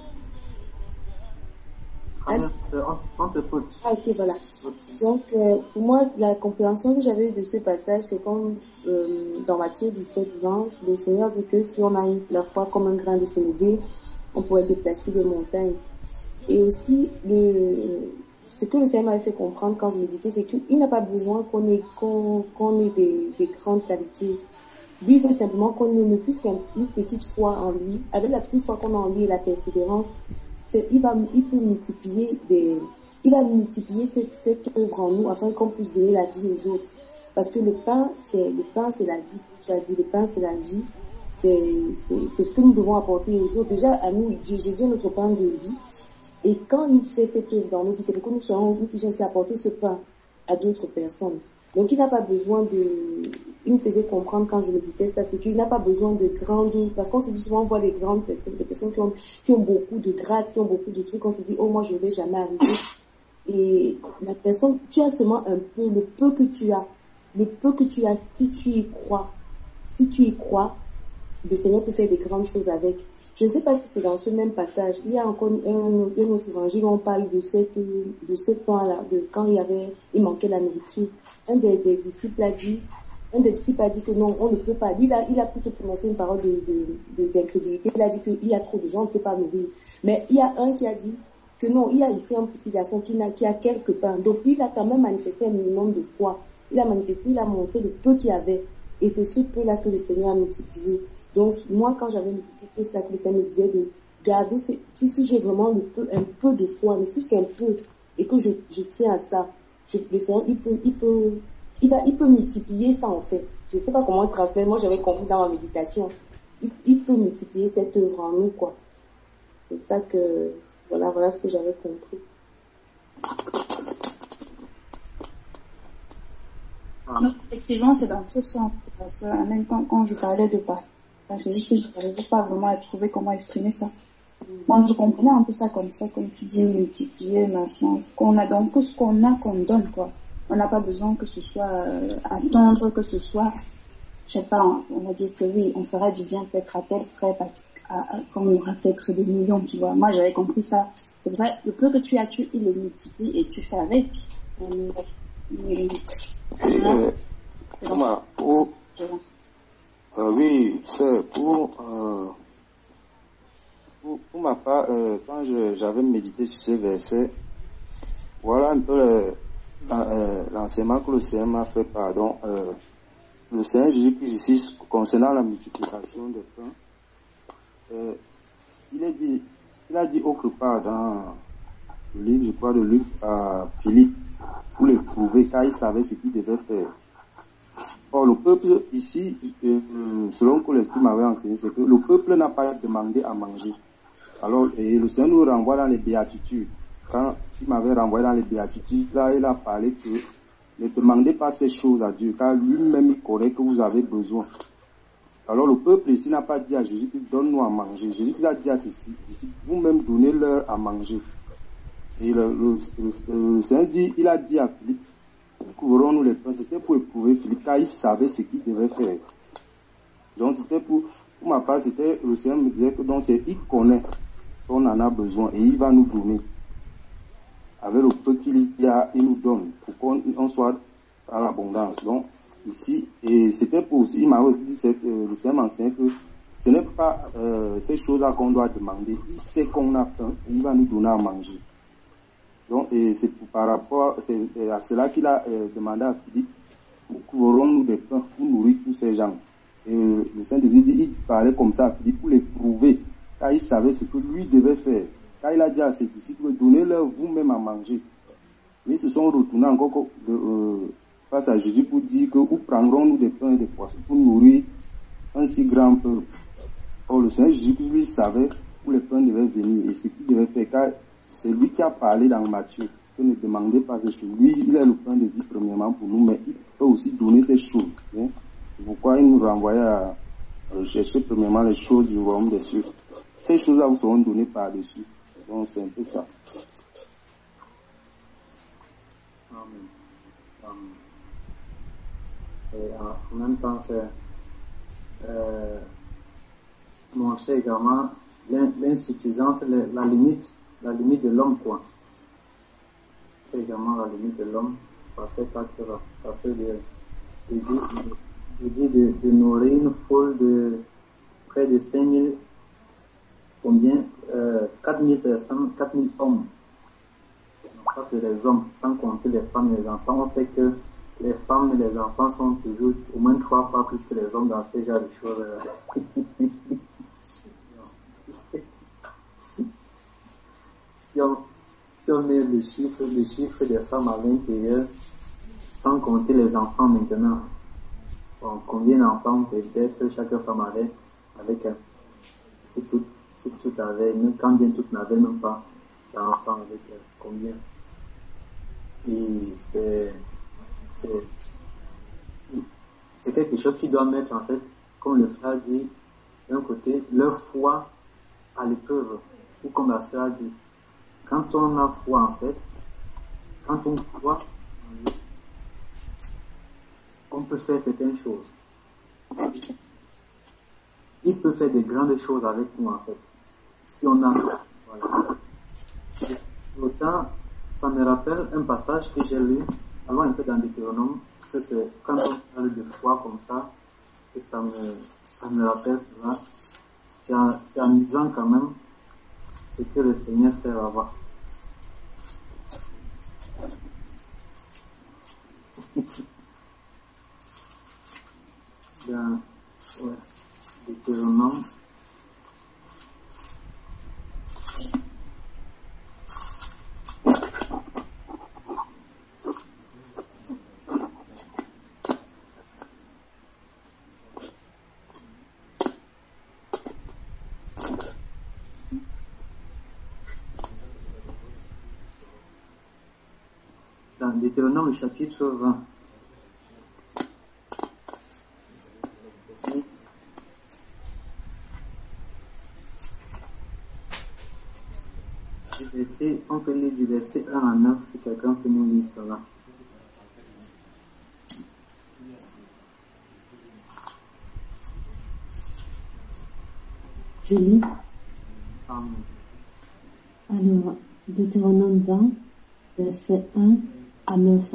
On t'écoute. Ah, ok, voilà. Donc, pour moi, la compréhension que j'avais de ce passage, c'est comme dans Matthieu 17, 20, le Seigneur dit que si on a la foi comme un grain de sénévé, on pourrait déplacer des montagnes. Et aussi, ce que le Seigneur m'avait fait comprendre quand je méditais, c'est qu'il n'a pas besoin qu'on ait des grandes qualités. Lui, il veut simplement qu'on ne fût qu'une petite foi en lui. Avec la petite foi qu'on a en lui et la persévérance, il va multiplier cette œuvre en nous afin qu'on puisse donner la vie aux autres. Parce que le pain, c'est la vie. Tu as dit, le pain, c'est la vie. C'est ce que nous devons apporter aux autres. Déjà, à nous, Jésus est notre pain de vie. Et quand il fait cette œuvre dans nos vies, c'est pour que nous puissions aussi apporter ce pain à d'autres personnes. Donc, il n'a pas besoin il me faisait comprendre quand je me disais ça, c'est qu'il n'a pas besoin de grandes, parce qu'on se dit souvent, on voit les grandes personnes, des personnes qui ont beaucoup de grâce, qui ont beaucoup de trucs, on se dit, oh, moi, je ne vais jamais arriver. Et la personne, tu as seulement un peu, le peu que tu as, si tu y crois, le Seigneur peut faire des grandes choses avec. Je ne sais pas si c'est dans ce même passage. Il y a encore un autre évangile où on parle de ce temps-là, de quand il manquait la nourriture. Un des disciples a dit que non, on ne peut pas. Lui, là, il a plutôt prononcé une parole d'incrédulité. Il a dit qu'il y a trop de gens, on ne peut pas nourrir. Mais il y a un qui a dit que non, il y a ici un petit garçon qui a quelques pains. Donc lui, il a quand même manifesté un minimum de foi. Il a montré le peu qu'il y avait. Et c'est ce peu-là que le Seigneur a multiplié. Donc, moi, quand j'avais médité, c'est ça que le Seigneur me disait de garder, si j'ai vraiment un peu de foi, mais si c'est un peu, et que je tiens à ça, le Seigneur, il peut multiplier ça, en fait. Je ne sais pas comment transmettre. Moi, j'avais compris dans ma méditation. Il peut multiplier cette œuvre en nous, quoi. C'est ça que, voilà ce que j'avais compris. Non, effectivement, c'est dans ce sens, parce que même quand je parlais de pas, c'est juste que je n'arrivais pas vraiment à trouver comment exprimer ça. Moi, je comprenais un peu ça, comme tu dis, multiplier, maintenant, ce qu'on a, donc, tout ce qu'on a, qu'on donne, quoi. On n'a pas besoin que ce soit, attendre, que ce soit, je sais pas, on va dire que oui, on fera du bien peut-être à tel près, parce qu'on aura peut-être des millions, tu vois. Moi, j'avais compris ça. C'est pour ça, le peu que tu as, il le multiplie et tu fais avec. Oui, c'est pour ma part, quand j'avais médité sur ces versets, voilà un peu l'enseignement que le Seigneur m'a fait, le Seigneur Jésus-Christ ici, concernant la multiplication des pains, il a dit autre part dans le livre, je crois, de Luc à Philippe, pour le prouver, car il savait ce qu'il devait faire. Or, le peuple ici, selon que l'Esprit m'avait enseigné, c'est que le peuple n'a pas demandé à manger. Alors, et le Seigneur nous renvoie dans les béatitudes. Quand il m'avait renvoyé dans les béatitudes, là, il a parlé que ne demandez pas ces choses à Dieu, car lui-même il connaît que vous avez besoin. Alors, le peuple ici n'a pas dit à Jésus, donne-nous à manger. Jésus a dit à ceci, vous-même donnez-leur à manger. Et le Seigneur dit, il a dit à Philippe, couvrons-nous les pains, c'était pour éprouver Philippe, car il savait ce qu'il devait faire. Donc, c'était pour ma part, c'était, le Seigneur me disait que donc il connaît qu'on en a besoin et il va nous donner. Avec le peu qu'il y a, il nous donne pour qu'on soit à l'abondance. Donc, ici, et c'était pour aussi, il m'a aussi dit, le Seigneur m'enseigne que ce n'est pas ces choses-là qu'on doit demander. Il sait qu'on a faim et il va nous donner à manger. Donc, et c'est par rapport à cela qu'il a demandé à Philippe, couvrons-nous des pains pour nourrir tous ces gens. Et le Saint-Jésus dit, il parlait comme ça à Philippe pour les prouver, car il savait ce que lui devait faire. Car il a dit à ses disciples, donnez-leur vous-même à manger. Mais ils se sont retournés encore face à Jésus pour dire que où prendrons-nous des pains et des poissons pour nourrir un si grand peuple. Or, le Seigneur Jésus, lui, savait où les pains devaient venir et ce qu'il devait faire, car c'est lui qui a parlé dans Matthieu, que ne demandez pas ces choses. Lui, il est le pain de vie premièrement pour nous, mais il peut aussi donner ces choses. Hein. C'est pourquoi il nous renvoyait à rechercher premièrement les choses du royaume des cieux. Ces choses-là vous seront données par-dessus. Donc c'est un peu ça. Et en même temps, c'est montrer également l'insuffisance, la limite de l'homme, quoi. C'est également la limite de l'homme par cet acte-là. Parce que il dit de nourrir une foule de près de 5000, combien 4000 personnes, 4000 hommes. Donc ça, c'est les hommes, sans compter les femmes et les enfants. On sait que les femmes et les enfants sont toujours au moins 3 fois plus que les hommes dans ce genre de choses. Si on met le chiffre des femmes à l'intérieur, sans compter les enfants maintenant, bon, combien d'enfants peut-être chaque femme avait avec elle? Si tout avait, même quand bien toutes n'avaient même pas d'enfants avec elle, combien? Et c'est quelque chose qui doit mettre, en fait, comme le frère dit, d'un côté, leur foi à l'épreuve, ou comme la sœur dit, quand on a foi, en fait, quand on croit, on peut faire certaines choses. Il peut faire des grandes choses avec nous, en fait, si on a ça. Voilà. Autant, ça me rappelle un passage que j'ai lu, avant un peu dans Deutéronome, c'est quand on parle de foi comme ça, que ça me rappelle cela. C'est amusant quand même, ce que le Seigneur fait là-bas. Dans Deutéronome, Deutéronome chapitre 20. on peut lire du verset 1 à 9 si quelqu'un peut nous lire cela. Je lis. Amen. Alors, Deutéronome 20, verset 1 à 9.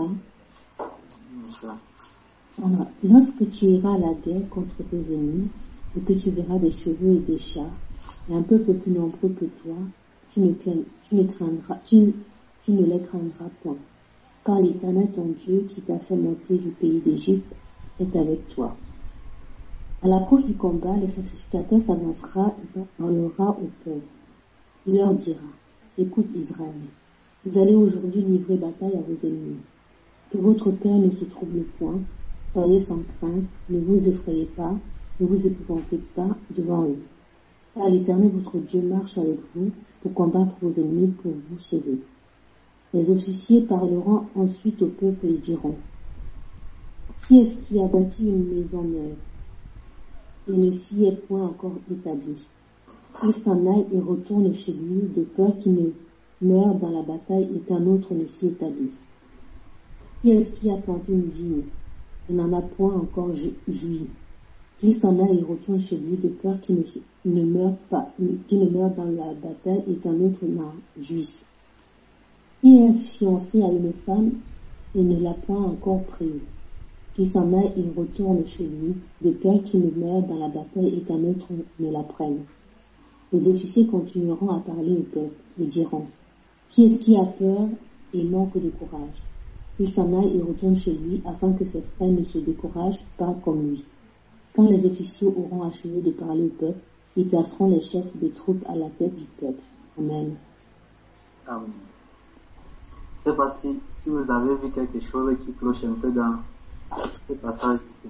Alors, lorsque tu iras à la guerre contre tes ennemis, et que tu verras des chevaux et des chars, et un peuple plus nombreux que toi, tu ne les craindras point. Car l'Éternel ton Dieu, qui t'a fait monter du pays d'Égypte, est avec toi. À l'approche du combat, le sacrificateur s'avancera et parlera au peuple. Il leur dira, écoute Israël, vous allez aujourd'hui livrer bataille à vos ennemis. Que votre cœur ne se trouble point, soyez sans crainte, ne vous effrayez pas, ne vous épouvantez pas devant eux. Car l'Éternel votre Dieu marche avec vous pour combattre vos ennemis pour vous sauver. Les officiers parleront ensuite au peuple et diront, qui est-ce qui a bâti une maison neuve et ne s'y est point encore établi? Il s'en aille et retourne chez lui de peur qu'il ne meure dans la bataille et qu'un autre ne s'y établisse. Qui est-ce qui a planté une vigne et n'en a point encore joui? Qu'il s'en aille et retourne chez lui de peur qu'il ne meure dans la bataille et qu'un autre n'en jouisse. Qui est fiancé à une femme et ne l'a point encore prise? Qu'il s'en aille et retourne chez lui de peur qu'il ne meure dans la bataille et qu'un autre ne la prenne. Les officiers continueront à parler au peuple et diront, qui est-ce qui a peur et manque de courage? Il s'en aille et retourne chez lui afin que ses frères ne se découragent pas comme lui. Quand les officiers auront achevé de parler au peuple, ils placeront les chefs des troupes à la tête du peuple. Amen. Amen. Je ne sais pas si vous avez vu quelque chose qui cloche un peu dans ce passage ici.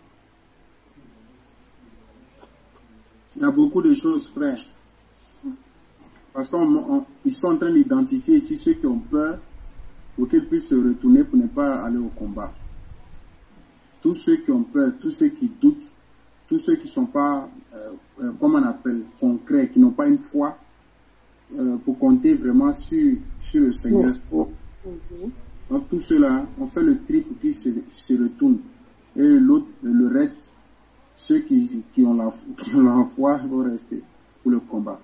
Il y a beaucoup de choses, frère. Parce qu'ils sont en train d'identifier ici ceux qui ont peur pour qu'ils puissent se retourner pour ne pas aller au combat. Tous ceux qui ont peur, tous ceux qui doutent, tous ceux qui ne sont pas, comment on appelle, concrets, qui n'ont pas une foi pour compter vraiment sur le Seigneur. Donc tous ceux-là ont fait le tri pour qu'ils se retournent. Et le reste, ceux qui ont la foi vont rester pour le combat.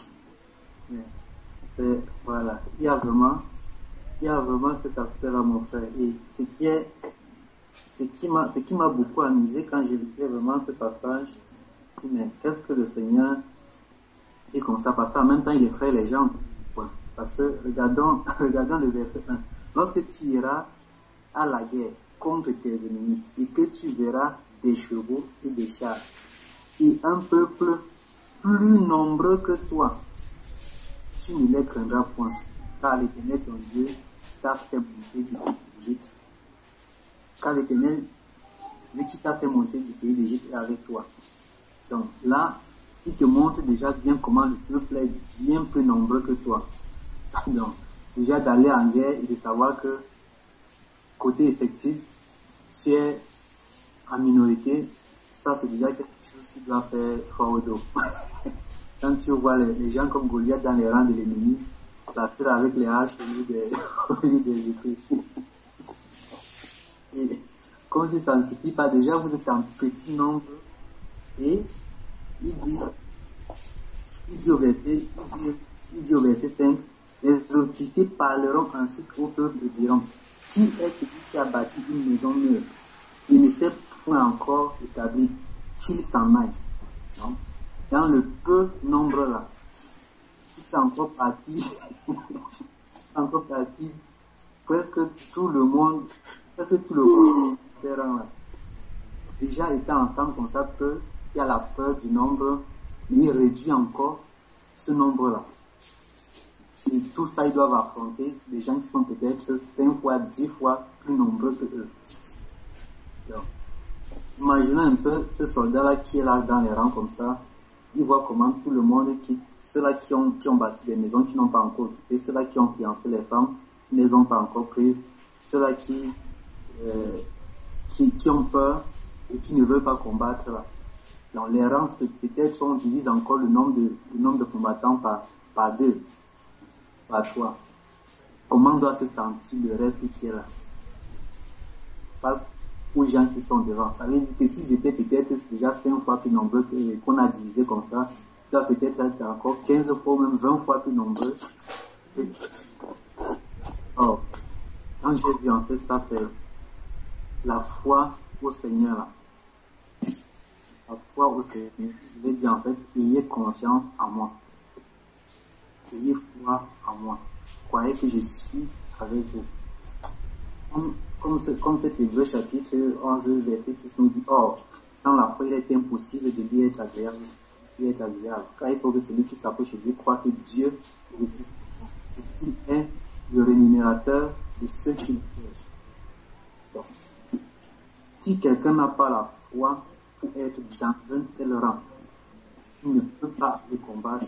Voilà, il y a vraiment cet aspect-là, mon frère. Et ce qui m'a beaucoup amusé quand j'ai lisais vraiment ce passage, mais qu'est-ce que le Seigneur dit comme ça? Parce qu'en même temps, il effraie les gens. Parce que regardons le verset 1. Lorsque tu iras à la guerre contre tes ennemis et que tu verras des chevaux et des chars et un peuple plus nombreux que toi, tu ne les craindras point, car l'Éternel ton Dieu t'a fait monter du pays d'Égypte. Car l'Éternel qui t'a fait monter du pays d'Égypte est avec toi. Donc là, il te montre déjà bien comment le peuple est bien plus nombreux que toi. Donc, déjà d'aller en guerre et de savoir que côté effectif, tu es en minorité, ça c'est déjà quelque chose qui doit faire fort au dos. Quand tu vois les gens comme Goliath dans les rangs de l'ennemi, placés avec les haches au lieu des épées. Et comme si ça ne suffit pas, déjà vous êtes en petit nombre. Et il dit au verset 5, les officiers parleront ensuite au peuple et diront, qui est celui qui a bâti une maison neuve? Il ne s'est point encore établi, qu'il s'en aille. Non? Dans le peu nombre là, il fait encore partie, presque tout le monde s'est rendu. Déjà étant ensemble comme ça, il y a la peur du nombre, mais il réduit encore ce nombre-là. Et tout ça, ils doivent affronter des gens qui sont peut-être 5 fois, 10 fois plus nombreux que eux. Donc, imaginez un peu ce soldat-là qui est là dans les rangs comme ça. Il voit comment tout le monde quitte. Ceux-là qui ont bâti des maisons qui n'ont pas encore occupé, ceux-là qui ont fiancé les femmes, qui ne les ont pas encore prises, ceux-là qui ont peur et qui ne veulent pas combattre là. Dans les rangs, peut-être on divise encore le nombre de combattants par deux. à toi. Comment doit se sentir le reste qui est là face aux gens qui sont devant. Ça veut dire que s'ils étaient peut-être déjà 5 fois plus nombreux qu'on a divisé comme ça, ils doivent peut-être être encore 15 fois ou même 20 fois plus nombreux. Oh, quand j'ai vu en fait ça, c'est la foi au Seigneur là. La foi au Seigneur. Je vais dire en fait, ayez confiance en moi. Ayez foi en moi. Croyez que je suis avec vous. Comme cet Hébreu chapitre 11, verset 6 nous dit, or, sans la foi, il est impossible de lui être agréable. Car il faut que celui qui s'approche de Dieu croit que Dieu existe. Il est le rémunérateur de ceux qui le cherchent. Donc, si quelqu'un n'a pas la foi pour être dans un tel rang, il ne peut pas aller combattre.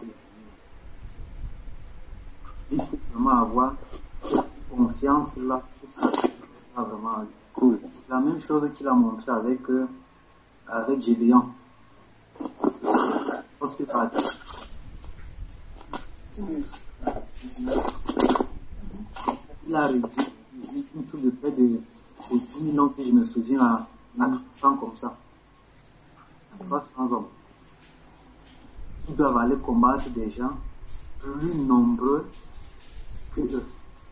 Il faut vraiment avoir cette confiance là. Vraiment cool. C'est la même chose qu'il a montré avec Gédéon. Il a réduit une troupe de près de 10 000 hommes, si je me souviens, à 300 comme ça. À 300 hommes. Qui doivent aller combattre des gens plus nombreux que eux.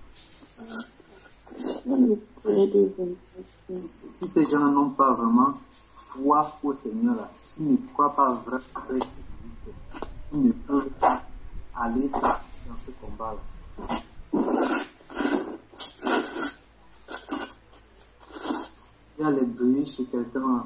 Si ces gens n'ont pas vraiment foi au Seigneur, là, s'ils ne croient pas vraiment qu'il existe, ils ne peuvent pas aller dans ce combat-là. Il y a les bruits chez quelqu'un.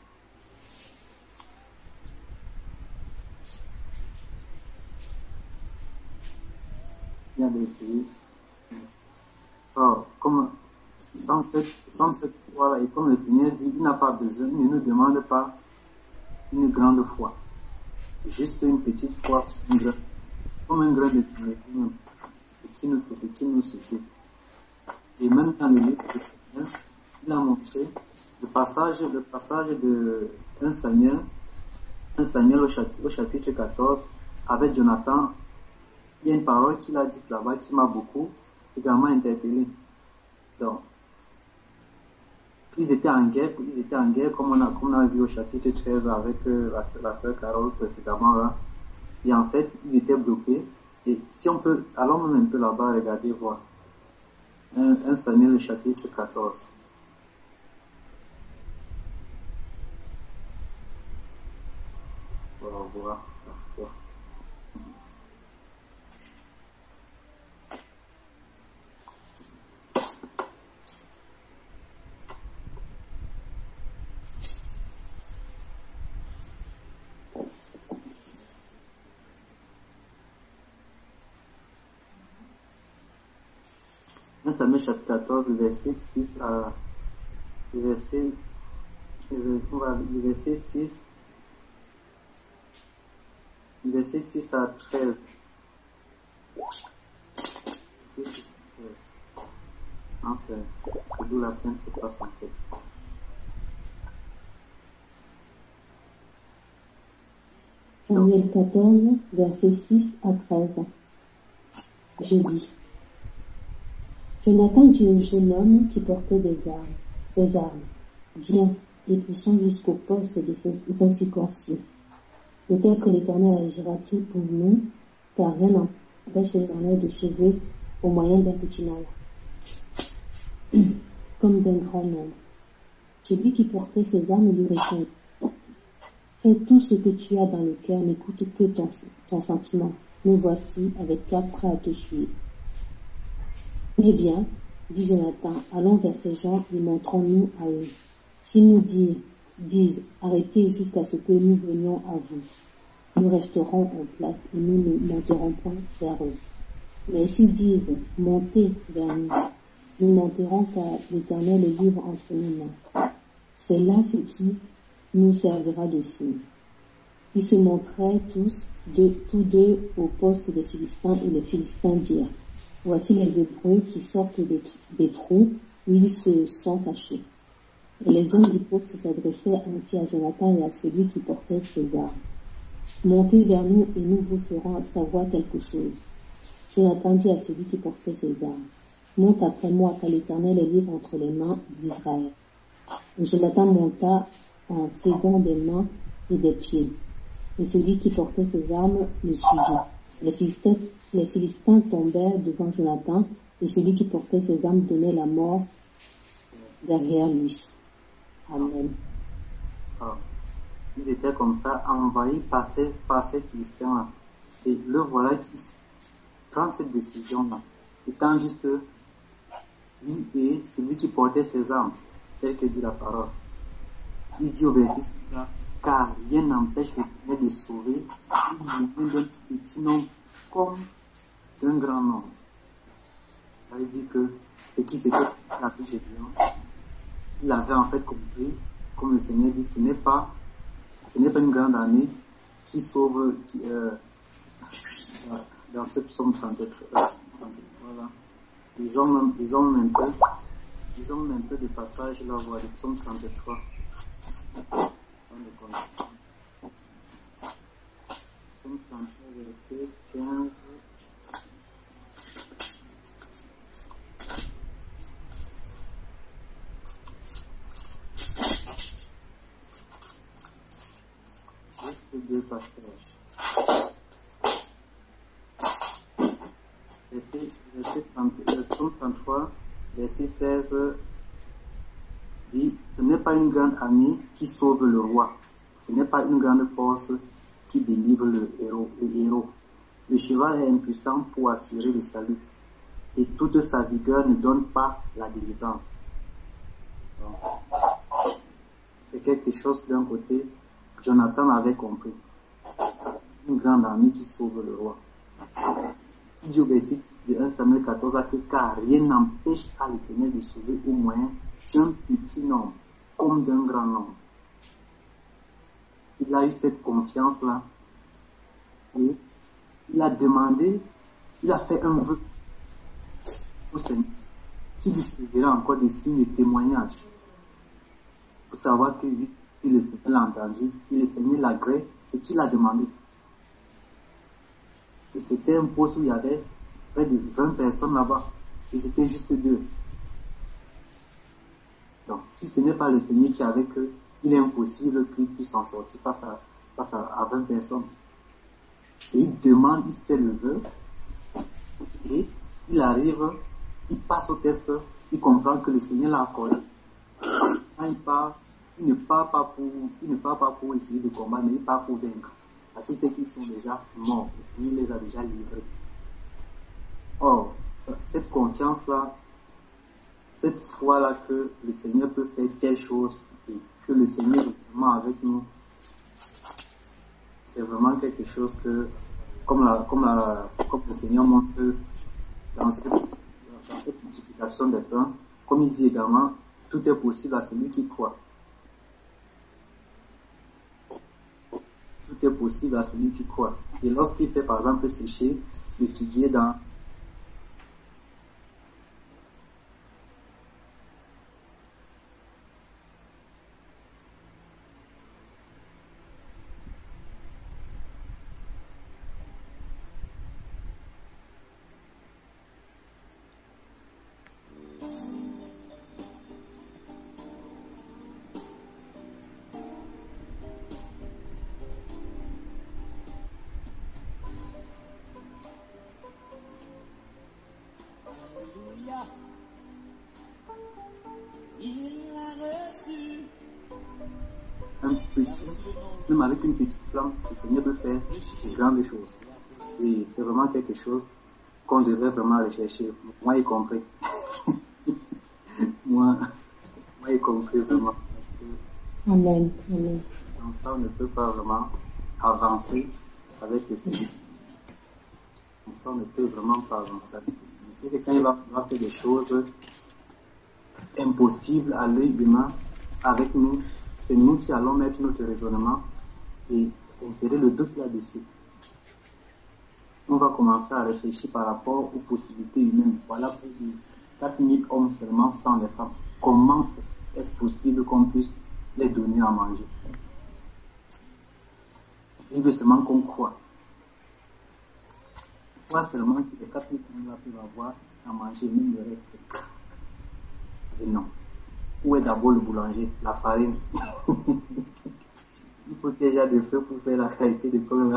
Il y a des bruits. Alors, comme sans cette foi-là, et comme le Seigneur dit, il n'a pas besoin, il ne nous demande pas une grande foi. Juste une petite foi, comme un grain de sénégal, c'est ce qui nous suffit. Et même dans le livre du Seigneur, il a montré le passage de 1 Samuel au chapitre 14, avec Jonathan. Il y a une parole qu'il a dite là-bas qui m'a beaucoup également interpellé. Donc, ils étaient en guerre, comme on a vu au chapitre 13 avec la sœur Carole précédemment là. Et en fait, ils étaient bloqués. Et si on peut, allons même un peu là-bas, regardez, voir. 1 Samuel, chapitre 14. On va voir la foi. Samuel chapitre 14, verset 6 à verset 6 à 13. Non, c'est d'où la scène se passe en fait. Samuel 14, verset 6 à 13. Je dis, Jonathan dit au jeune homme qui portait ses armes, viens et poussons jusqu'au poste de ces incirconcis. Peut-être l'Éternel agira-t-il pour nous, car rien n'empêche l'Éternel de sauver au moyen d'un petit nombre, comme d'un grand nombre. Celui qui portait ses armes lui répondit, fais tout ce que tu as dans le cœur, n'écoute que ton sentiment. Nous voici avec toi prêts à te suivre. Eh bien, dit Jonathan, allons vers ces gens et montrons-nous à eux. S'ils nous disent, arrêtez jusqu'à ce que nous venions à vous, nous resterons en place et nous ne monterons point vers eux. Mais s'ils disent, montez vers nous, nous monterons car l'Éternel est libre entre nos mains. C'est là ce qui nous servira de signe. Ils se montraient tous deux au poste des Philistins et les Philistins dirent, voici les Hébreux qui sortent des trous où ils se sont cachés. Et les hommes du poste s'adressaient ainsi à Jonathan et à celui qui portait ses armes. Montez vers nous et nous vous ferons savoir quelque chose. Jonathan dit à celui qui portait ses armes, monte après moi, car l'Éternel est libre entre les mains d'Israël. Et Jonathan monta en s'aidant des mains et des pieds. Et celui qui portait ses armes le suivit. Les Philistins tombèrent devant Jonathan, et celui qui portait ses armes donnait la mort derrière lui. Amen. Ils étaient comme ça, envahis par ces Philistins-là. Et le voilà qui prend cette décision-là, étant juste lui et celui qui portait ses armes, tel que dit la parole. Il dit au verset 6 là, car rien n'empêche le Seigneur de sauver une d'un petit nombre comme d'un grand nombre. Ça veut dire que ce qui s'était passé chez Dieu, il avait en fait compris, comme le Seigneur dit, ce n'est pas une grande armée qui sauve, dans ce psaume 33, là, ils ont un peu de passage là, voilà, le psaume 33. Psaume 33, verset 15. Juste deux passages. Psaume 33, verset 16 dit, ce n'est pas une grande armée qui sauve le roi, ce n'est pas une grande force qui délivre le héros. Le cheval est impuissant pour assurer le salut, et toute sa vigueur ne donne pas la délivrance. Donc, c'est quelque chose d'un côté, Jonathan avait compris. Une grande armée qui sauve le roi. Il dit au verset 6 de 1 Samuel 14 que car rien n'empêche à l'Éternel de sauver au moins d'un petit nombre comme d'un grand nombre. Il a eu cette confiance-là et il a demandé, il a fait un vœu au Seigneur qui lui servira encore des signes de témoignage pour savoir que lui, le Seigneur l'a entendu, que le Seigneur l'agrée, ce qu'il a demandé. Et c'était un poste où il y avait près de 20 personnes là-bas. Et c'était juste 2. Donc, si ce n'est pas le Seigneur qui est avec eux, il est impossible qu'il puisse s'en sortir face à 20 personnes. Et il demande, il fait le vœu, et il arrive, il passe au test, il comprend que le Seigneur l'a accordé. Quand il part, il ne part pas pour essayer de combattre, mais il part pour vaincre. Parce que c'est qu'ils sont déjà morts, le Seigneur les a déjà livrés. Or, cette confiance-là, cette foi-là que le Seigneur peut faire telle chose et que le Seigneur est vraiment avec nous, c'est vraiment quelque chose que, comme le Seigneur montre dans cette multiplication des pains, comme il dit également, tout est possible à celui qui croit. Tout est possible à celui qui croit. Et lorsqu'il fait par exemple sécher le figuier dans même avec une petite flamme, le Seigneur peut faire de grandes choses. Et c'est vraiment quelque chose qu'on devrait vraiment rechercher. Moi y compris. moi y compris vraiment. Amen. Amen. Sans ça, on ne peut pas vraiment avancer avec le Seigneur. Sans ça, on ne peut vraiment pas avancer avec le Seigneur. Si quelqu'un va faire des choses impossibles à l'œil humain avec nous, c'est nous qui allons mettre notre raisonnement et insérer le doute là-dessus. On va commencer à réfléchir par rapport aux possibilités humaines. Voilà plus de 4000 hommes seulement sans les femmes. Comment est-ce possible qu'on puisse les donner à manger? Il veut seulement qu'on croit. crois seulement que les 4 minutes qu'on va peuvent avoir à manger, même le reste. C'est non. Où est d'abord le boulanger? La farine. Il faut qu'il y ait des feux pour faire la qualité de pain.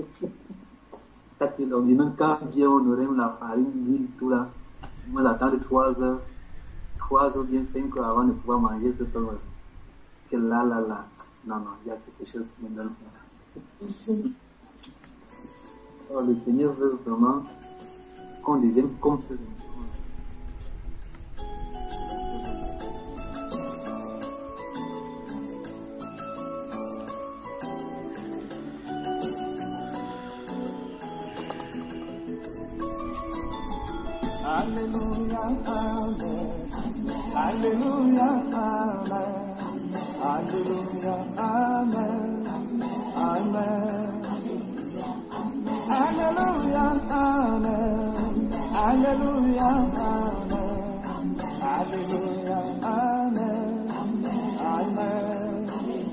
Même quand bien on aurait la farine, l'huile, tout là, on attend de 3 heures ou bien 5 heures avant de pouvoir manger ce pain. Que là. Non, il y a quelque chose qui vient dans le faire. Alors, le Seigneur veut vraiment qu'on devienne comme ces enfants. Alléluia, amen. Alléluia, amen. Alléluia, amen. Amen. Alléluia, amen. Alléluia, amen. Alléluia, amen. Amen.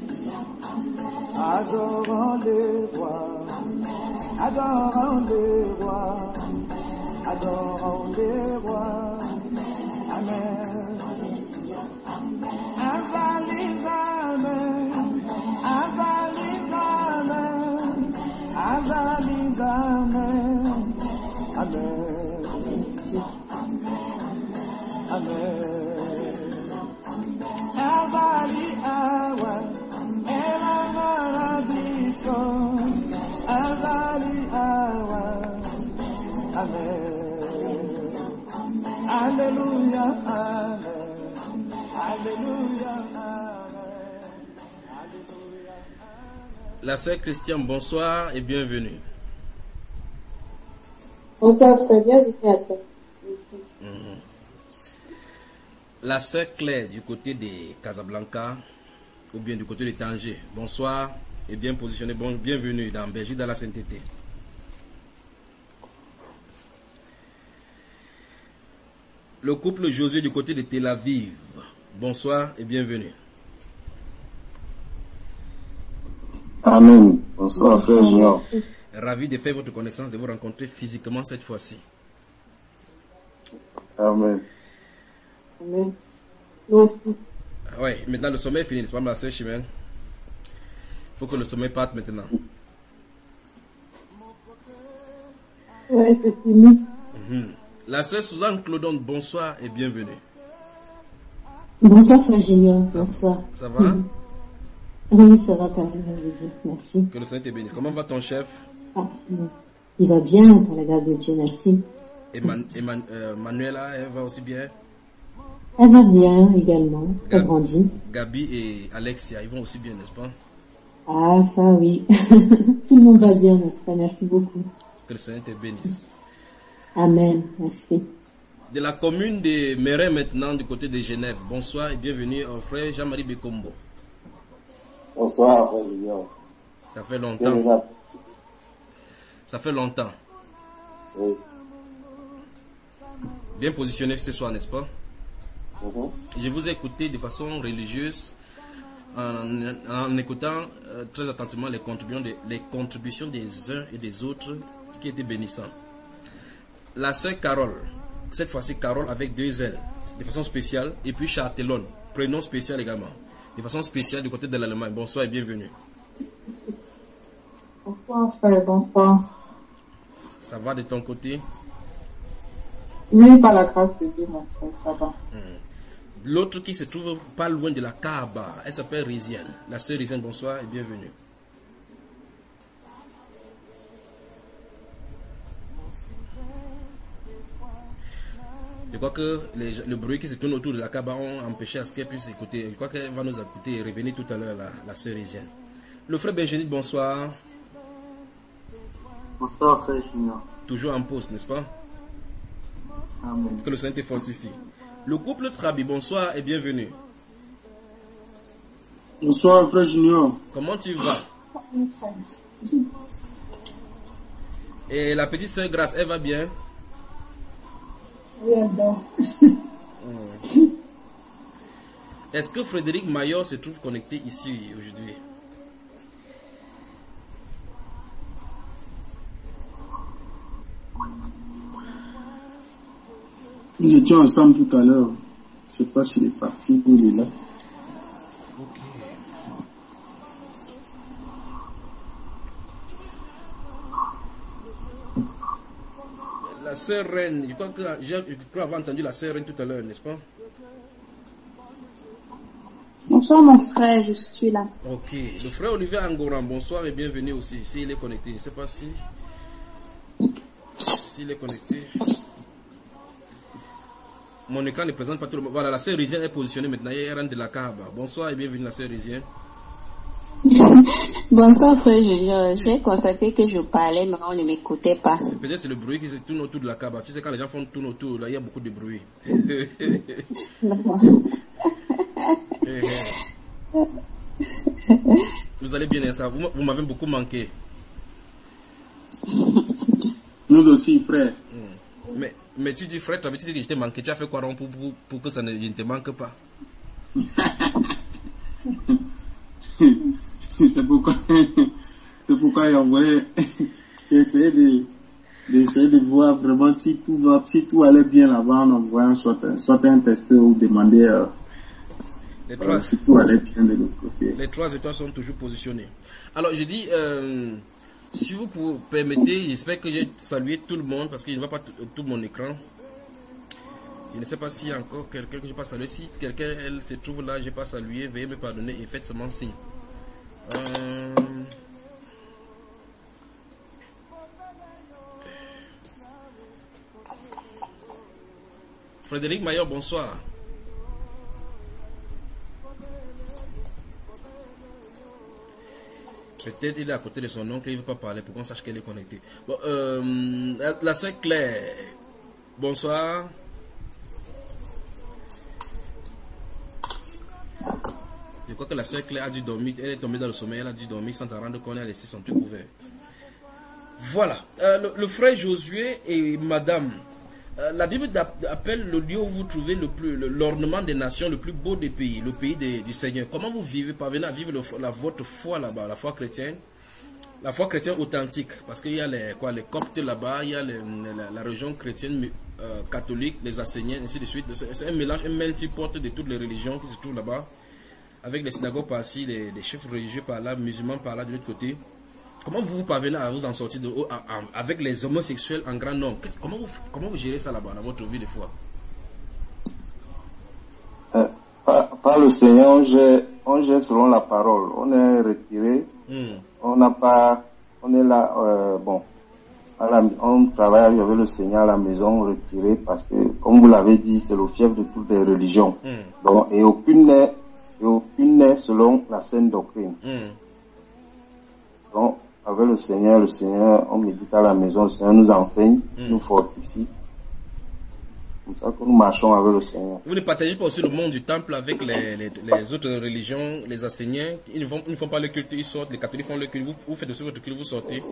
Adorons les rois. Adorons les rois. Adorons les rois. Amen. Avalise, amen. Avalise, amen. Avalise, amen. Amen. Amen. Avali, awa. Ela marabiso. Avali, awa. Amen. Alléluia, amen. Alléluia, amen. La sœur Christiane, bonsoir et bienvenue. Bonsoir, frère, bien, j'étais à toi. Merci. La sœur Claire du côté de Casablanca ou bien du côté de Tanger, bonsoir et bien positionné, bienvenue dans Belgique dans la sainteté. Le couple José du côté de Tel Aviv, bonsoir et bienvenue. Amen. Bonsoir, frère Junior. Ravi de faire votre connaissance, de vous rencontrer physiquement cette fois-ci. Amen. Amen. Nous aussi. Oui, maintenant le sommet est fini, c'est pas ma soeur Chimène. Il faut que le sommet parte maintenant. Oui, c'est fini. La sœur Suzanne Claudon, bonsoir et bienvenue. Bonsoir, frère Junior. Bonsoir. Ça va? Oui, ça va, par la grâce de Dieu. Merci. Que le Seigneur te bénisse. Comment va ton chef? Il va bien, par la grâce de Dieu, merci. Manuela, elle va aussi bien? Elle va bien également. Elle grandit. Gabi et Alexia, ils vont aussi bien, n'est-ce pas? Ah, ça oui. Tout le monde va bien, mon frère. Merci beaucoup. Que le Seigneur te bénisse. Amen. Merci. De la commune de Mérin maintenant, du côté de Genève. Bonsoir et bienvenue au frère Jean-Marie Bekombo. Bonsoir, frère Junior. Ça fait longtemps. Ça fait longtemps. Oui. Bien positionné ce soir, n'est-ce pas? Je vous ai écouté de façon religieuse en écoutant très attentivement les contributions des uns et des autres qui étaient bénissants. La sœur Carole, cette fois-ci Carole avec 2 L, de façon spéciale, et puis Châtellon, prénom spécial également, de façon spéciale du côté de l'Allemagne. Bonsoir et bienvenue. Bonsoir, frère, bonsoir. Ça va de ton côté? Oui, par la grâce de Dieu, mon frère, ça va. L'autre qui se trouve pas loin de la Kaaba, elle s'appelle Riziane. La sœur Riziane, bonsoir et bienvenue. Je crois que le bruit qui se tourne autour de la Kaaba ont empêché à ce qu'elle puisse écouter. Je crois qu'elle va nous écouter et revenir tout à l'heure, la sœur Riziane. Le frère Benjamin, bonsoir. Bonsoir, frère Junior. Toujours en poste, n'est-ce pas? Amen. Que le Seigneur te fortifie. Le couple Trabi, bonsoir et bienvenue. Bonsoir, frère Junior. Comment tu vas? Et la petite sœur Grâce, elle va bien? Oui, elle dort. Est-ce que Frédéric Maillot se trouve connecté ici aujourd'hui? Nous étions ensemble tout à l'heure. Je sais pas s'il est parti ou il est là. Ok. La sœur Reine, je crois avoir entendu la sœur Reine tout à l'heure, n'est-ce pas? Bonsoir mon frère, je suis là. Ok. Le frère Olivier Angoran, bonsoir et bienvenue aussi. S'il est connecté, je ne sais pas s'il est connecté. Mon écran ne présente pas tout le monde. Voilà, la sœur Rizien est positionnée maintenant. Elle rentre de la Kaaba. Bonsoir et bienvenue la sœur Rizien. Bonsoir frère Junior, j'ai constaté que je parlais mais on ne m'écoutait pas. C'est peut-être le bruit qui se tourne autour de la Kaaba. Tu sais quand les gens font tourner autour, là il y a beaucoup de bruit. Vous allez bien, ça. Vous m'avez beaucoup manqué. Nous aussi frère. Mais tu dis frère, tu avais dit que je t'ai manqué. Tu as fait quoi pour que ça ne te manque pas? C'est pourquoi il envoyé essayer de voir vraiment si tout allait bien là-bas en envoyant soit un testeur ou demander si tout allait bien de l'autre côté. Les 3 étoiles sont toujours positionnées. Alors je dis, si vous permettez, j'espère que j'ai salué tout le monde parce qu'il ne voit pas tout mon écran. Je ne sais pas s'il y a encore quelqu'un que je n'ai pas salué. Si quelqu'un elle se trouve là, je n'ai pas salué, veuillez me pardonner et faites seulement signe. Frédéric Maillot, bonsoir. Peut-être il est à côté de son oncle, il ne veut pas parler pour qu'on sache qu'elle est connectée. Bon, la sœur Claire, bonsoir. Je crois que la sœur Claire a dû dormir, elle est tombée dans le sommeil, elle a dû dormir sans te rendre compte, elle a laissé son truc ouvert. Voilà, le frère Josué et madame, la Bible appelle le lieu où vous trouvez l'ornement des nations le plus beau des pays, le pays du Seigneur. Comment vous vivez, parvenez à vivre votre foi là-bas, la foi chrétienne authentique, parce qu'il y a les coptes là-bas, il y a la religion chrétienne catholique, les enseignants, ainsi de suite. C'est un mélange, un multiporte de toutes les religions qui se trouvent là-bas, avec les synagogues par-ci, les chefs religieux par-là, musulmans par-là de l'autre côté. Comment vous parvenez à vous en sortir avec les homosexuels en grand nombre? Comment vous gérez ça là-bas dans votre vie de foi? Par le Seigneur, on gère selon la parole. On est retiré. On est là, on travaille avec le Seigneur à la maison, retiré, parce que, comme vous l'avez dit, c'est le fief de toutes les religions. Donc, et aucune n'est selon la saine doctrine. Donc, avec le Seigneur, on médite à la maison, le Seigneur nous enseigne, nous fortifie. Comme ça que nous marchons avec le Seigneur. Vous ne partagez pas aussi le monde du temple avec les autres religions, les enseignants? Ils ne font pas le culte, ils sortent, les catholiques font le culte, vous faites aussi votre culte, vous sortez.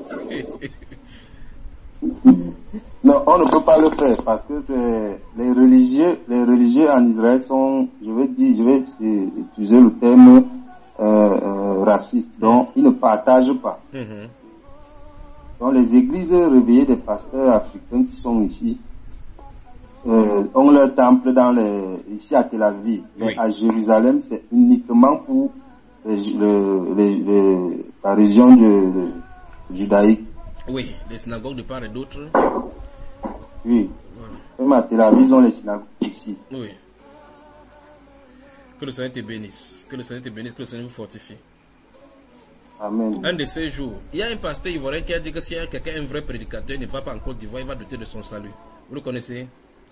Non, on ne peut pas le faire parce que c'est les religieux en Israël sont, je vais utiliser le terme racistes, donc ils ne partagent pas. Donc les églises réveillées des pasteurs africains qui sont ici ont leur temple ici à Tel Aviv, mais à Jérusalem c'est uniquement pour la région judaïque. Oui, les synagogues de part et d'autre. Oui. Même à Tel Aviv, ils ont les synagogues ici. Oui. Que le Seigneur te bénisse. Que le Seigneur te bénisse, que le Seigneur vous fortifie. Amen. Un de ces jours, il y a un pasteur ivoirien qui a dit que si quelqu'un est un vrai prédicateur, il ne va pas en Côte d'Ivoire, il va douter de son salut. Vous le connaissez?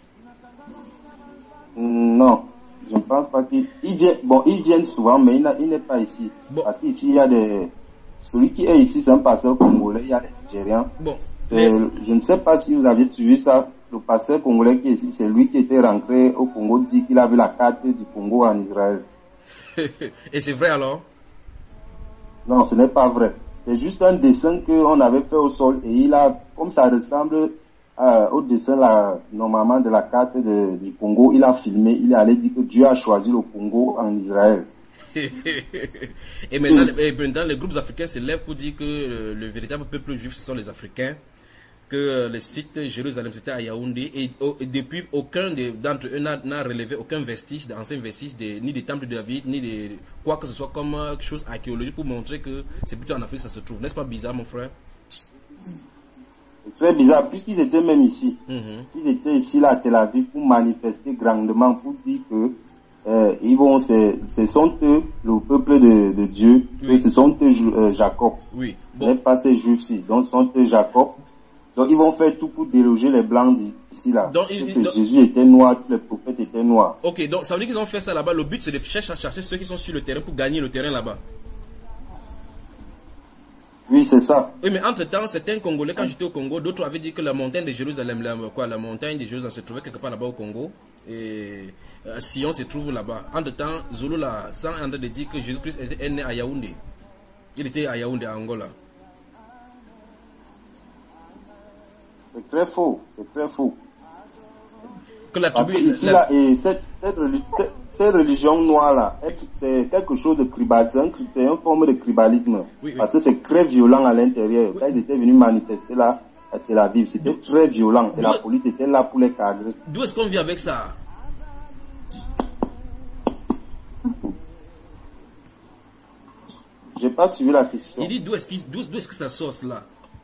Non. Je ne pense pas qu'ils viennent souvent, mais il n'est pas ici. Parce qu'ici, il y a celui qui est ici, c'est un pasteur congolais, il y a des Nigériens. Je ne sais pas si vous avez suivi ça. Le pasteur congolais qui est ici, c'est lui qui était rentré au Congo, dit qu'il avait la carte du Congo en Israël. Et c'est vrai alors? Non, ce n'est pas vrai. C'est juste un dessin qu'on avait fait au sol et comme ça ressemble au dessin normalement de la carte du Congo, il a filmé, il est allé dire que Dieu a choisi le Congo en Israël. Et maintenant, les groupes africains se lèvent pour dire que le véritable peuple juif, ce sont les Africains. que le site Jérusalem c'était à Yaoundé et depuis aucun d'entre eux n'a relevé aucun vestige, d'anciens vestiges ni des temples de David, ni de quoi que ce soit comme quelque chose archéologique pour montrer que c'est plutôt en Afrique que ça se trouve. N'est-ce pas bizarre, mon frère? C'est très bizarre, puisqu'ils étaient même ici. Ils étaient ici là à Tel Aviv pour manifester grandement, pour dire que ce sont eux, le peuple de Dieu, que ce sont eux Jacob. Oui. Bon. N'est pas ces juifs-ci, donc ce sont eux Jacob. Donc ils vont faire tout pour déloger les blancs d'ici là. Donc, Jésus était noir, tous les prophètes étaient noirs. Ok, donc ça veut dire qu'ils ont fait ça là-bas. Le but c'est de chasser ceux qui sont sur le terrain pour gagner le terrain là-bas. Oui, c'est ça. Oui, mais entre-temps, certains Congolais, quand j'étais au Congo, d'autres avaient dit que la montagne de Jérusalem, la montagne de Jérusalem se trouvait quelque part là-bas au Congo. Et Sion se trouve là-bas. Entre-temps, Zolo là, sans en train de dire que Jésus-Christ est né à Yaoundé. Il était à Yaoundé, à Angola. C'est très faux, c'est très faux. Que la tribu, ici, là, et cette religion noire-là, c'est quelque chose de tribalisme, c'est une forme de tribalisme. Oui, parce que c'est très violent à l'intérieur. Quand ils étaient venus manifester là, à Tel Aviv, c'était très violent. Et la police était là pour les cadrer. D'où est-ce qu'on vient avec ça? J'ai pas suivi la question. Il dit d'où est-ce que ça sort là?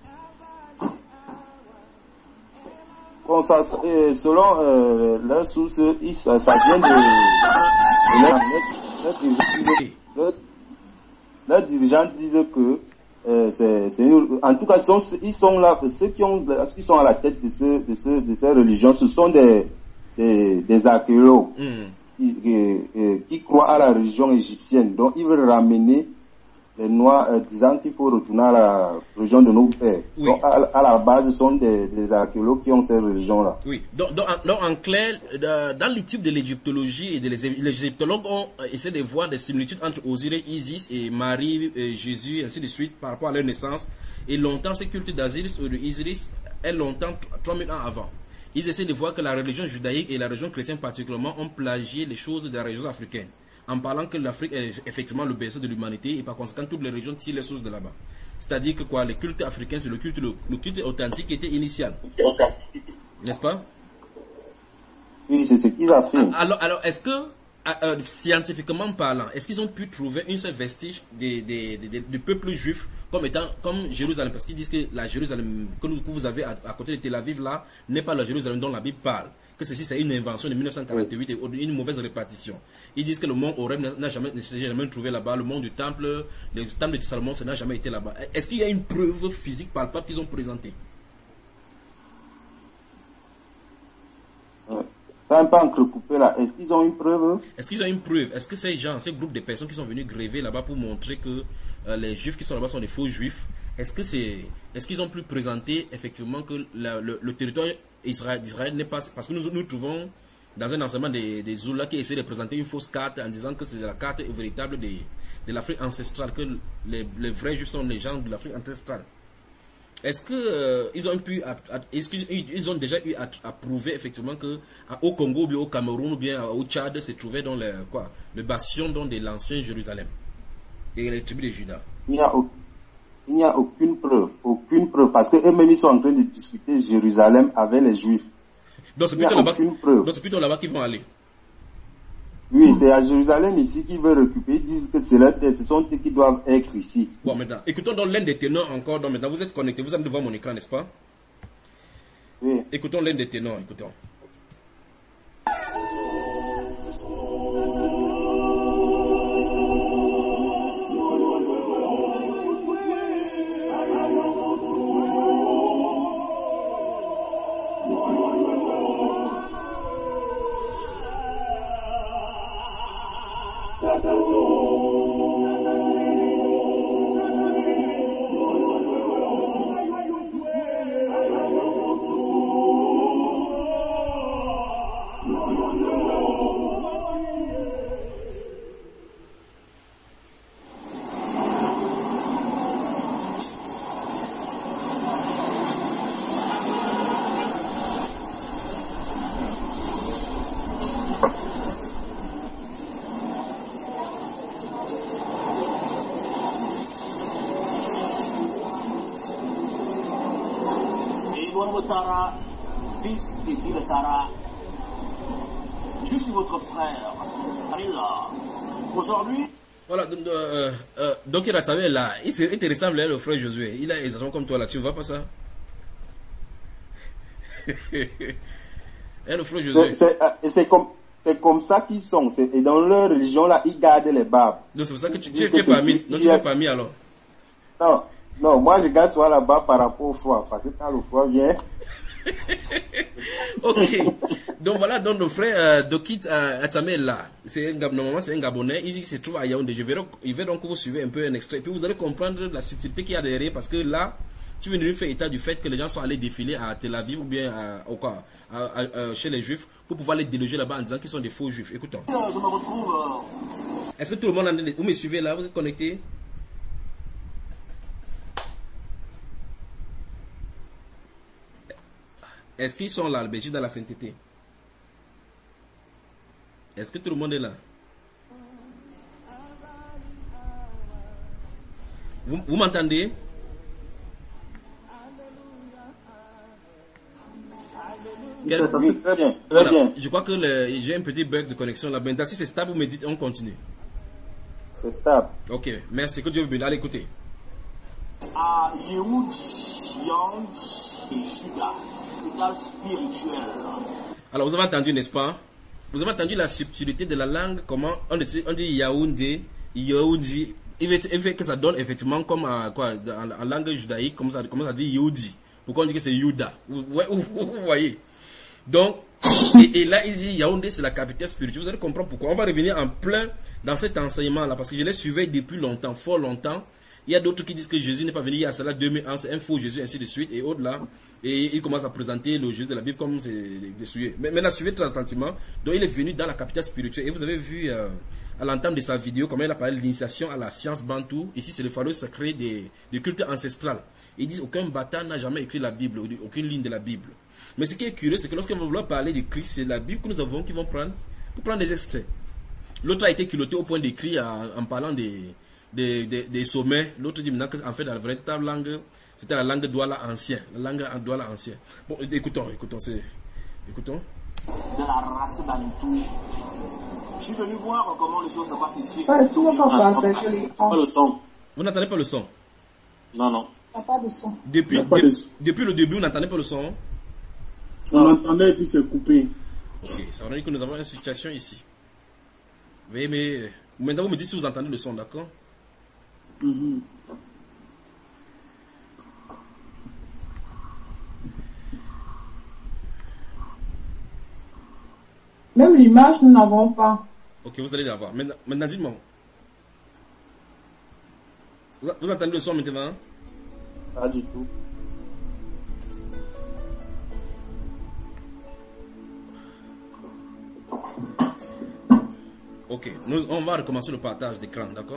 Bon, ça, selon leurs sources, ça vient de leurs dirigeants disent que en tout cas ils sont là, ceux qui sont à la tête de ces religions, ce sont des archéologues qui croient à la religion égyptienne. Donc ils veulent ramener les Noirs disant qu'il faut retourner à la religion de nos pères. Oui. Donc à la base, ce sont des archéologues qui ont ces religions-là. Oui. Donc en clair, dans l'étude de l'égyptologie, les égyptologues ont essayé de voir des similitudes entre Osiris, Isis et Marie, Jésus, et ainsi de suite, par rapport à leur naissance. Et longtemps, ces cultes d'Osiris ou d'Isis est longtemps, 3000 ans avant. Ils essaient de voir que la religion judaïque et la religion chrétienne particulièrement ont plagié les choses de la religion africaine, en parlant que l'Afrique est effectivement le berceau de l'humanité et par conséquent toutes les régions tirent les sources de là-bas. C'est-à-dire que quoi, les cultes africains, c'est le culte authentique qui était initial. N'est-ce pas? Oui, c'est ce qu'il a fait. Alors est-ce que, scientifiquement parlant, est-ce qu'ils ont pu trouver un seul vestige du peuple juif comme Jérusalem? Parce qu'ils disent que la Jérusalem que vous avez à côté de Tel Aviv là, n'est pas la Jérusalem dont la Bible parle. Que ceci c'est une invention de 1948 et une mauvaise répartition. Ils disent que le mont Horeb ne s'est jamais trouvé là-bas, le mont du temple, le temple de Salomon, ça n'a jamais été là-bas. Est-ce qu'il y a une preuve physique palpable qu'ils ont présentée? Ça n'a pas entrecoupé là. Est-ce qu'ils ont une preuve? Est-ce qu'ils ont une preuve? Est-ce que ces gens, ces groupes de personnes qui sont venus gréver là-bas pour montrer que les juifs qui sont là-bas sont des faux juifs, est-ce qu'ils ont pu présenter effectivement que le territoire d'Israël n'est pas... Parce que nous trouvons dans un enseignement des Zoula qui essaient de présenter une fausse carte en disant que c'est la carte véritable de l'Afrique ancestrale, que les vrais juifs sont les gens de l'Afrique ancestrale. Est-ce que ils ont déjà eu à prouver effectivement que au Congo, ou bien au Cameroun, ou bien au Tchad, se trouvait dans le bastion de l'ancien Jérusalem et les tribus de Juda? Il n'y a aucune preuve, parce qu'eux-mêmes ils sont en train de discuter Jérusalem avec les Juifs. Donc c'est plutôt là-bas qu'ils vont aller. Oui, c'est à Jérusalem ici qu'ils veulent récupérer. Ils disent que c'est leur terre, ce sont eux qui doivent être ici. Bon, maintenant, écoutons donc l'un des ténors encore. Donc maintenant, vous êtes connectés, vous êtes devant mon écran, n'est-ce pas? Oui. Écoutons l'un des ténors, écoutons. Tara, fils et fille de Tara, je suis votre frère. Allah. Aujourd'hui. Voilà, donc il a savé là, il te ressemble le frère Josué. Il a exactement comme toi là, tu ne vois pas ça? Et le frère Josué. C'est comme ça qu'ils sont. Et dans leur religion là, ils gardent les barbes. Donc c'est pour ça que tu n'es pas mis. Non, tu n'es pas mis alors. Non, moi je garde soit la barbe par rapport au froid. Parce que quand le froid vient. Ok. Donc voilà, donc le frère Dokit Atame là. Normalement c'est un Gabonais. Il se trouve à Yaoundé. Il veut donc vous suivre un peu un extrait. Et puis vous allez comprendre la subtilité qu'il y a derrière. Parce que là, tu viens de lui faire état du fait que les gens sont allés défiler à Tel Aviv ou bien chez les Juifs pour pouvoir les déloger là-bas en disant qu'ils sont des faux Juifs. Écoutons. Je me retrouve. Est-ce que tout le monde vous me suivez là? Vous êtes connectés? Est-ce qu'ils sont là, le Belgique, dans la sainteté? Est-ce que tout le monde est là? Vous m'entendez? Ça c'est très bien. Voilà. Je crois que j'ai un petit bug de connexion là. Maintenant, si c'est stable, vous me dites, on continue. C'est stable. Ok, merci. Que Dieu vous bénisse. Allez, écoutez. À Yehoud, Yand et Judas, état spirituel. Alors, vous avez entendu, n'est-ce pas? Vous avez entendu la subtilité de la langue, comment on dit Yaoundé, Yaoudi. Il fait que ça donne effectivement comme en langue judaïque, comme ça dit Yaoudi. Pourquoi on dit que c'est Yuda? Vous voyez? Donc, et là, il dit Yaoundé, c'est la capitale spirituelle. Vous allez comprendre pourquoi. On va revenir en plein dans cet enseignement-là, parce que je l'ai suivi depuis longtemps, fort longtemps. Il y a d'autres qui disent que Jésus n'est pas venu il y a cela 2000 ans, c'est un faux Jésus, ainsi de suite, et autres là. Et il commence à présenter le Jésus de la Bible comme c'est des sujets. Mais maintenant, suivez très attentivement. Donc, il est venu dans la capitale spirituelle. Et vous avez vu à l'entame de sa vidéo comment il a parlé de l'initiation à la science bantou. Ici, c'est le phare sacré des cultes ancestrales. Ils disent aucun bâtard n'a jamais écrit la Bible, aucune ligne de la Bible. Mais ce qui est curieux, c'est que lorsqu'on va vouloir parler de Christ, c'est la Bible que nous avons qui vont prendre pour prendre des extraits. L'autre a été culotté au point d'écrire en parlant des sommets. L'autre dit maintenant qu'en fait, dans la véritable langue, c'était la langue Douala ancien. La langue Douala ancien. Bon, écoutons. Écoutons. De la race Bantou. Je suis venu voir comment les choses se passent ici. Pas le son. Vous n'entendez pas le son? Non. Il n'y a pas de son. Depuis le début, vous n'entendez pas le son? On entendait et puis c'est coupé. Ok, ça veut dire que nous avons une situation ici. Mais maintenant, vous me dites si vous entendez le son, d'accord? Même l'image, nous n'avons pas. Ok, vous allez l'avoir. Maintenant dites-moi. Vous entendez le son maintenant? Pas du tout. Ok, on va recommencer le partage d'écran, d'accord?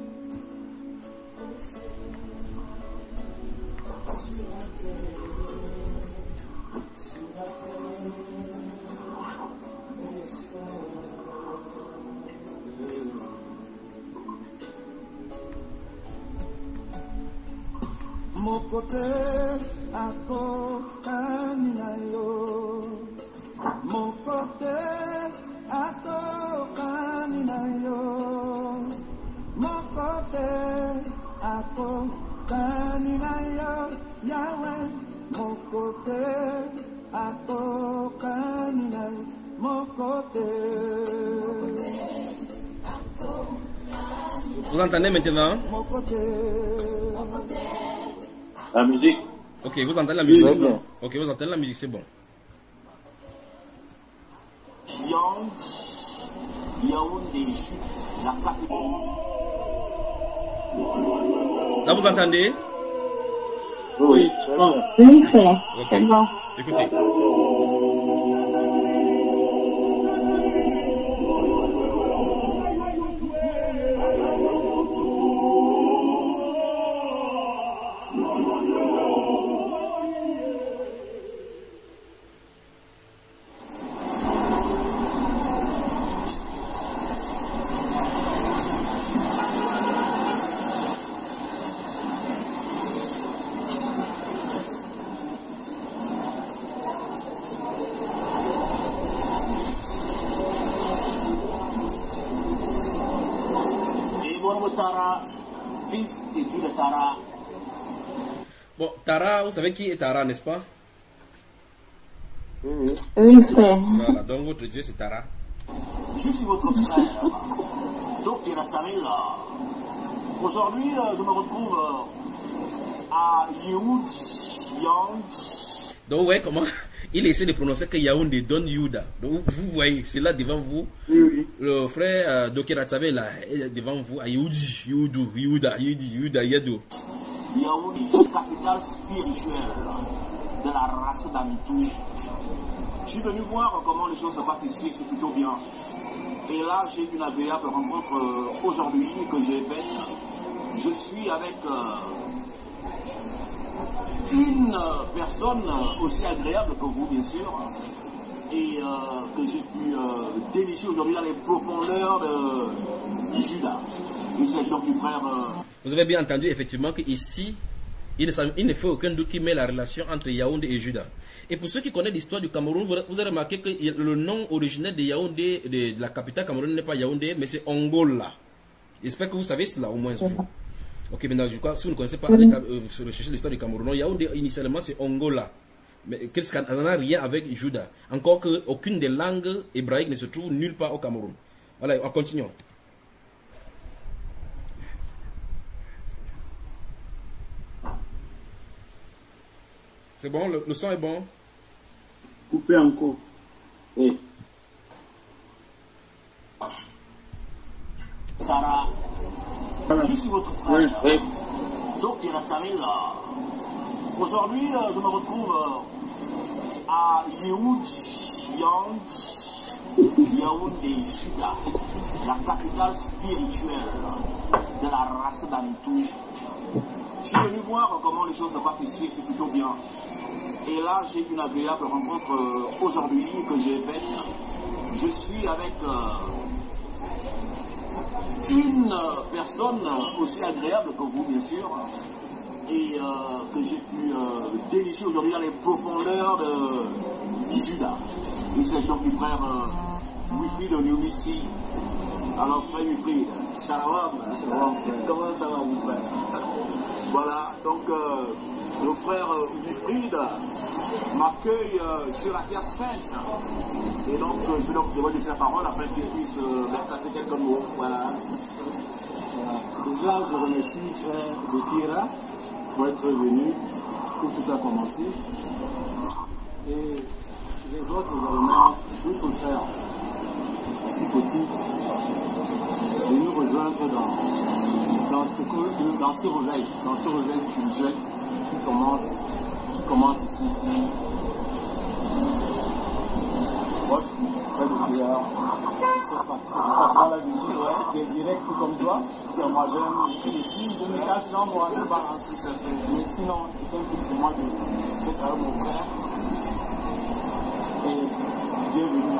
Mokote ako kaninayo. Mokote ako kaninayo. Mokote ako kaninayo. Yahweh. Mokote ako kaninayo. Mokote. Vous entendez maintenant? La musique. Ok, vous entendez la musique, c'est bon. Ok, vous entendez la musique, c'est bon. Là, vous entendez? Oui, c'est bon. Oui, c'est bon. Écoutez. Tara, fils et fille de Tara. Bon, Tara, vous savez qui est Tara, n'est-ce pas? Oui, frère. Voilà, donc votre Dieu c'est Tara. Je suis votre frère, Dr. Atamela. Aujourd'hui, je me retrouve à Yehoud, Yang. Donc, vous voyez comment il essaie de prononcer que Yaoundé donne Yuda. Donc, vous voyez, c'est là devant vous. Oui. Le frère Dr. Atamela est devant vous à Yehoudi, Yuda, Yadou. Yaoundé, capitale spirituelle de la race d'Amitou. Je suis venu voir comment les choses se passent ici, c'est plutôt bien. Et là, j'ai une agréable rencontre aujourd'hui que j'ai faite. Je suis avec une personne aussi agréable que vous, bien sûr, et que j'ai pu dénicher aujourd'hui dans les profondeurs de Juda. Il s'agit donc du frère... Vous avez bien entendu, effectivement, qu'ici, il ne fait aucun doute qui met la relation entre Yaoundé et Juda. Et pour ceux qui connaissent l'histoire du Cameroun, vous avez remarqué que le nom originel de Yaoundé, de la capitale camerounaise, n'est pas Yaoundé, mais c'est Ongola. J'espère que vous savez cela, au moins. Ok, maintenant, je crois, si vous ne connaissez pas, allez rechercher l'histoire du Cameroun. Yaoundé, initialement, c'est Ongola. Mais ça n'a rien avec Juda. Encore qu'aucune des langues hébraïques ne se trouve nulle part au Cameroun. Voilà, on continue. C'est bon, le son est bon. Coupez encore. Oui. Tara, je suis votre frère. Oui. Donc, Atamela. Aujourd'hui, je me retrouve à Yehoud, Yang, Yaoundé, Juda, la capitale spirituelle de la race d'Amitou. Je suis venu voir comment les choses se passent ici, c'est plutôt bien. Et là, j'ai une agréable rencontre aujourd'hui que j'ai faite. Je suis avec une personne aussi agréable que vous, bien sûr, et que j'ai pu dénicher aujourd'hui dans les profondeurs de Juda. Il s'agit donc du frère Wilfried de Newmissi. Alors, frère Wilfried, shalom. Comment ça va, mon frère? Voilà, donc le frère Wilfried m'accueille sur la terre sainte. Et donc, je vais donc devoir lui faire la parole afin qu'il puisse placer quelques mots. Voilà. Déjà, je remercie frère Dokira pour être venu, pour tout a commencé. Et j'exhorte également d'autres frères, si possible, de nous rejoindre dans ce réveil spirituel qui commence ici. Moi, je suis frère de Dieu. Je passe dans la vie, des directs comme toi. C'est moi, je me cache dans moi, je balance. Mais sinon, c'est un peu pour moi d'être avec mon frère. Et bienvenue.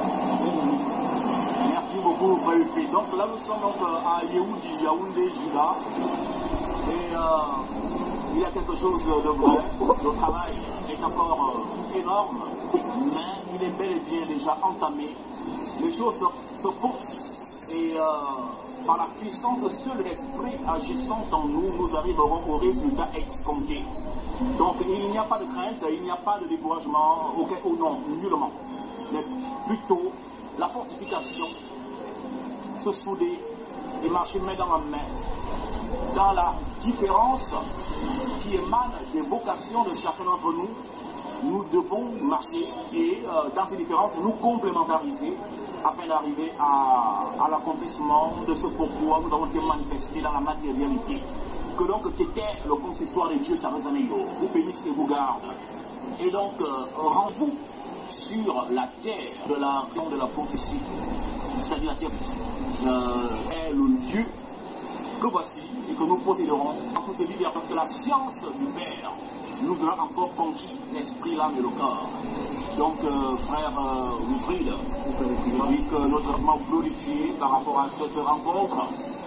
Merci beaucoup, frère Wilfried. Donc là, nous sommes donc à Yehoudi, Yaoundé, Juda. Et il y a quelque chose de vrai. Le travail est encore énorme, mais il est bel et bien déjà entamé. Les choses se font. Et par la puissance seule de l'esprit agissant en nous, nous arriverons au résultat escompté. Donc il n'y a pas de crainte, il n'y a pas de découragement, non, nullement. Mais plutôt la fortification, se souder et marcher main dans la main dans la différence qui émane des vocations de chacun d'entre nous. Nous devons marcher et dans ces différences nous complémentariser afin d'arriver à l'accomplissement de ce pourquoi nous avons été manifestés dans la matérialité. Que donc qu'était le consistoire de Dieu Tarazanayo vous bénisse et vous garde. Et donc rend-vous sur la terre de la prophétie, c'est-à-dire la terre est le lieu que voici et que nous posséderons en toute liberté, parce que la science du Père nous aura encore conquis l'esprit, l'âme et le corps. Donc, frère Wilfried, vu que notre âme glorifié par rapport à cette rencontre,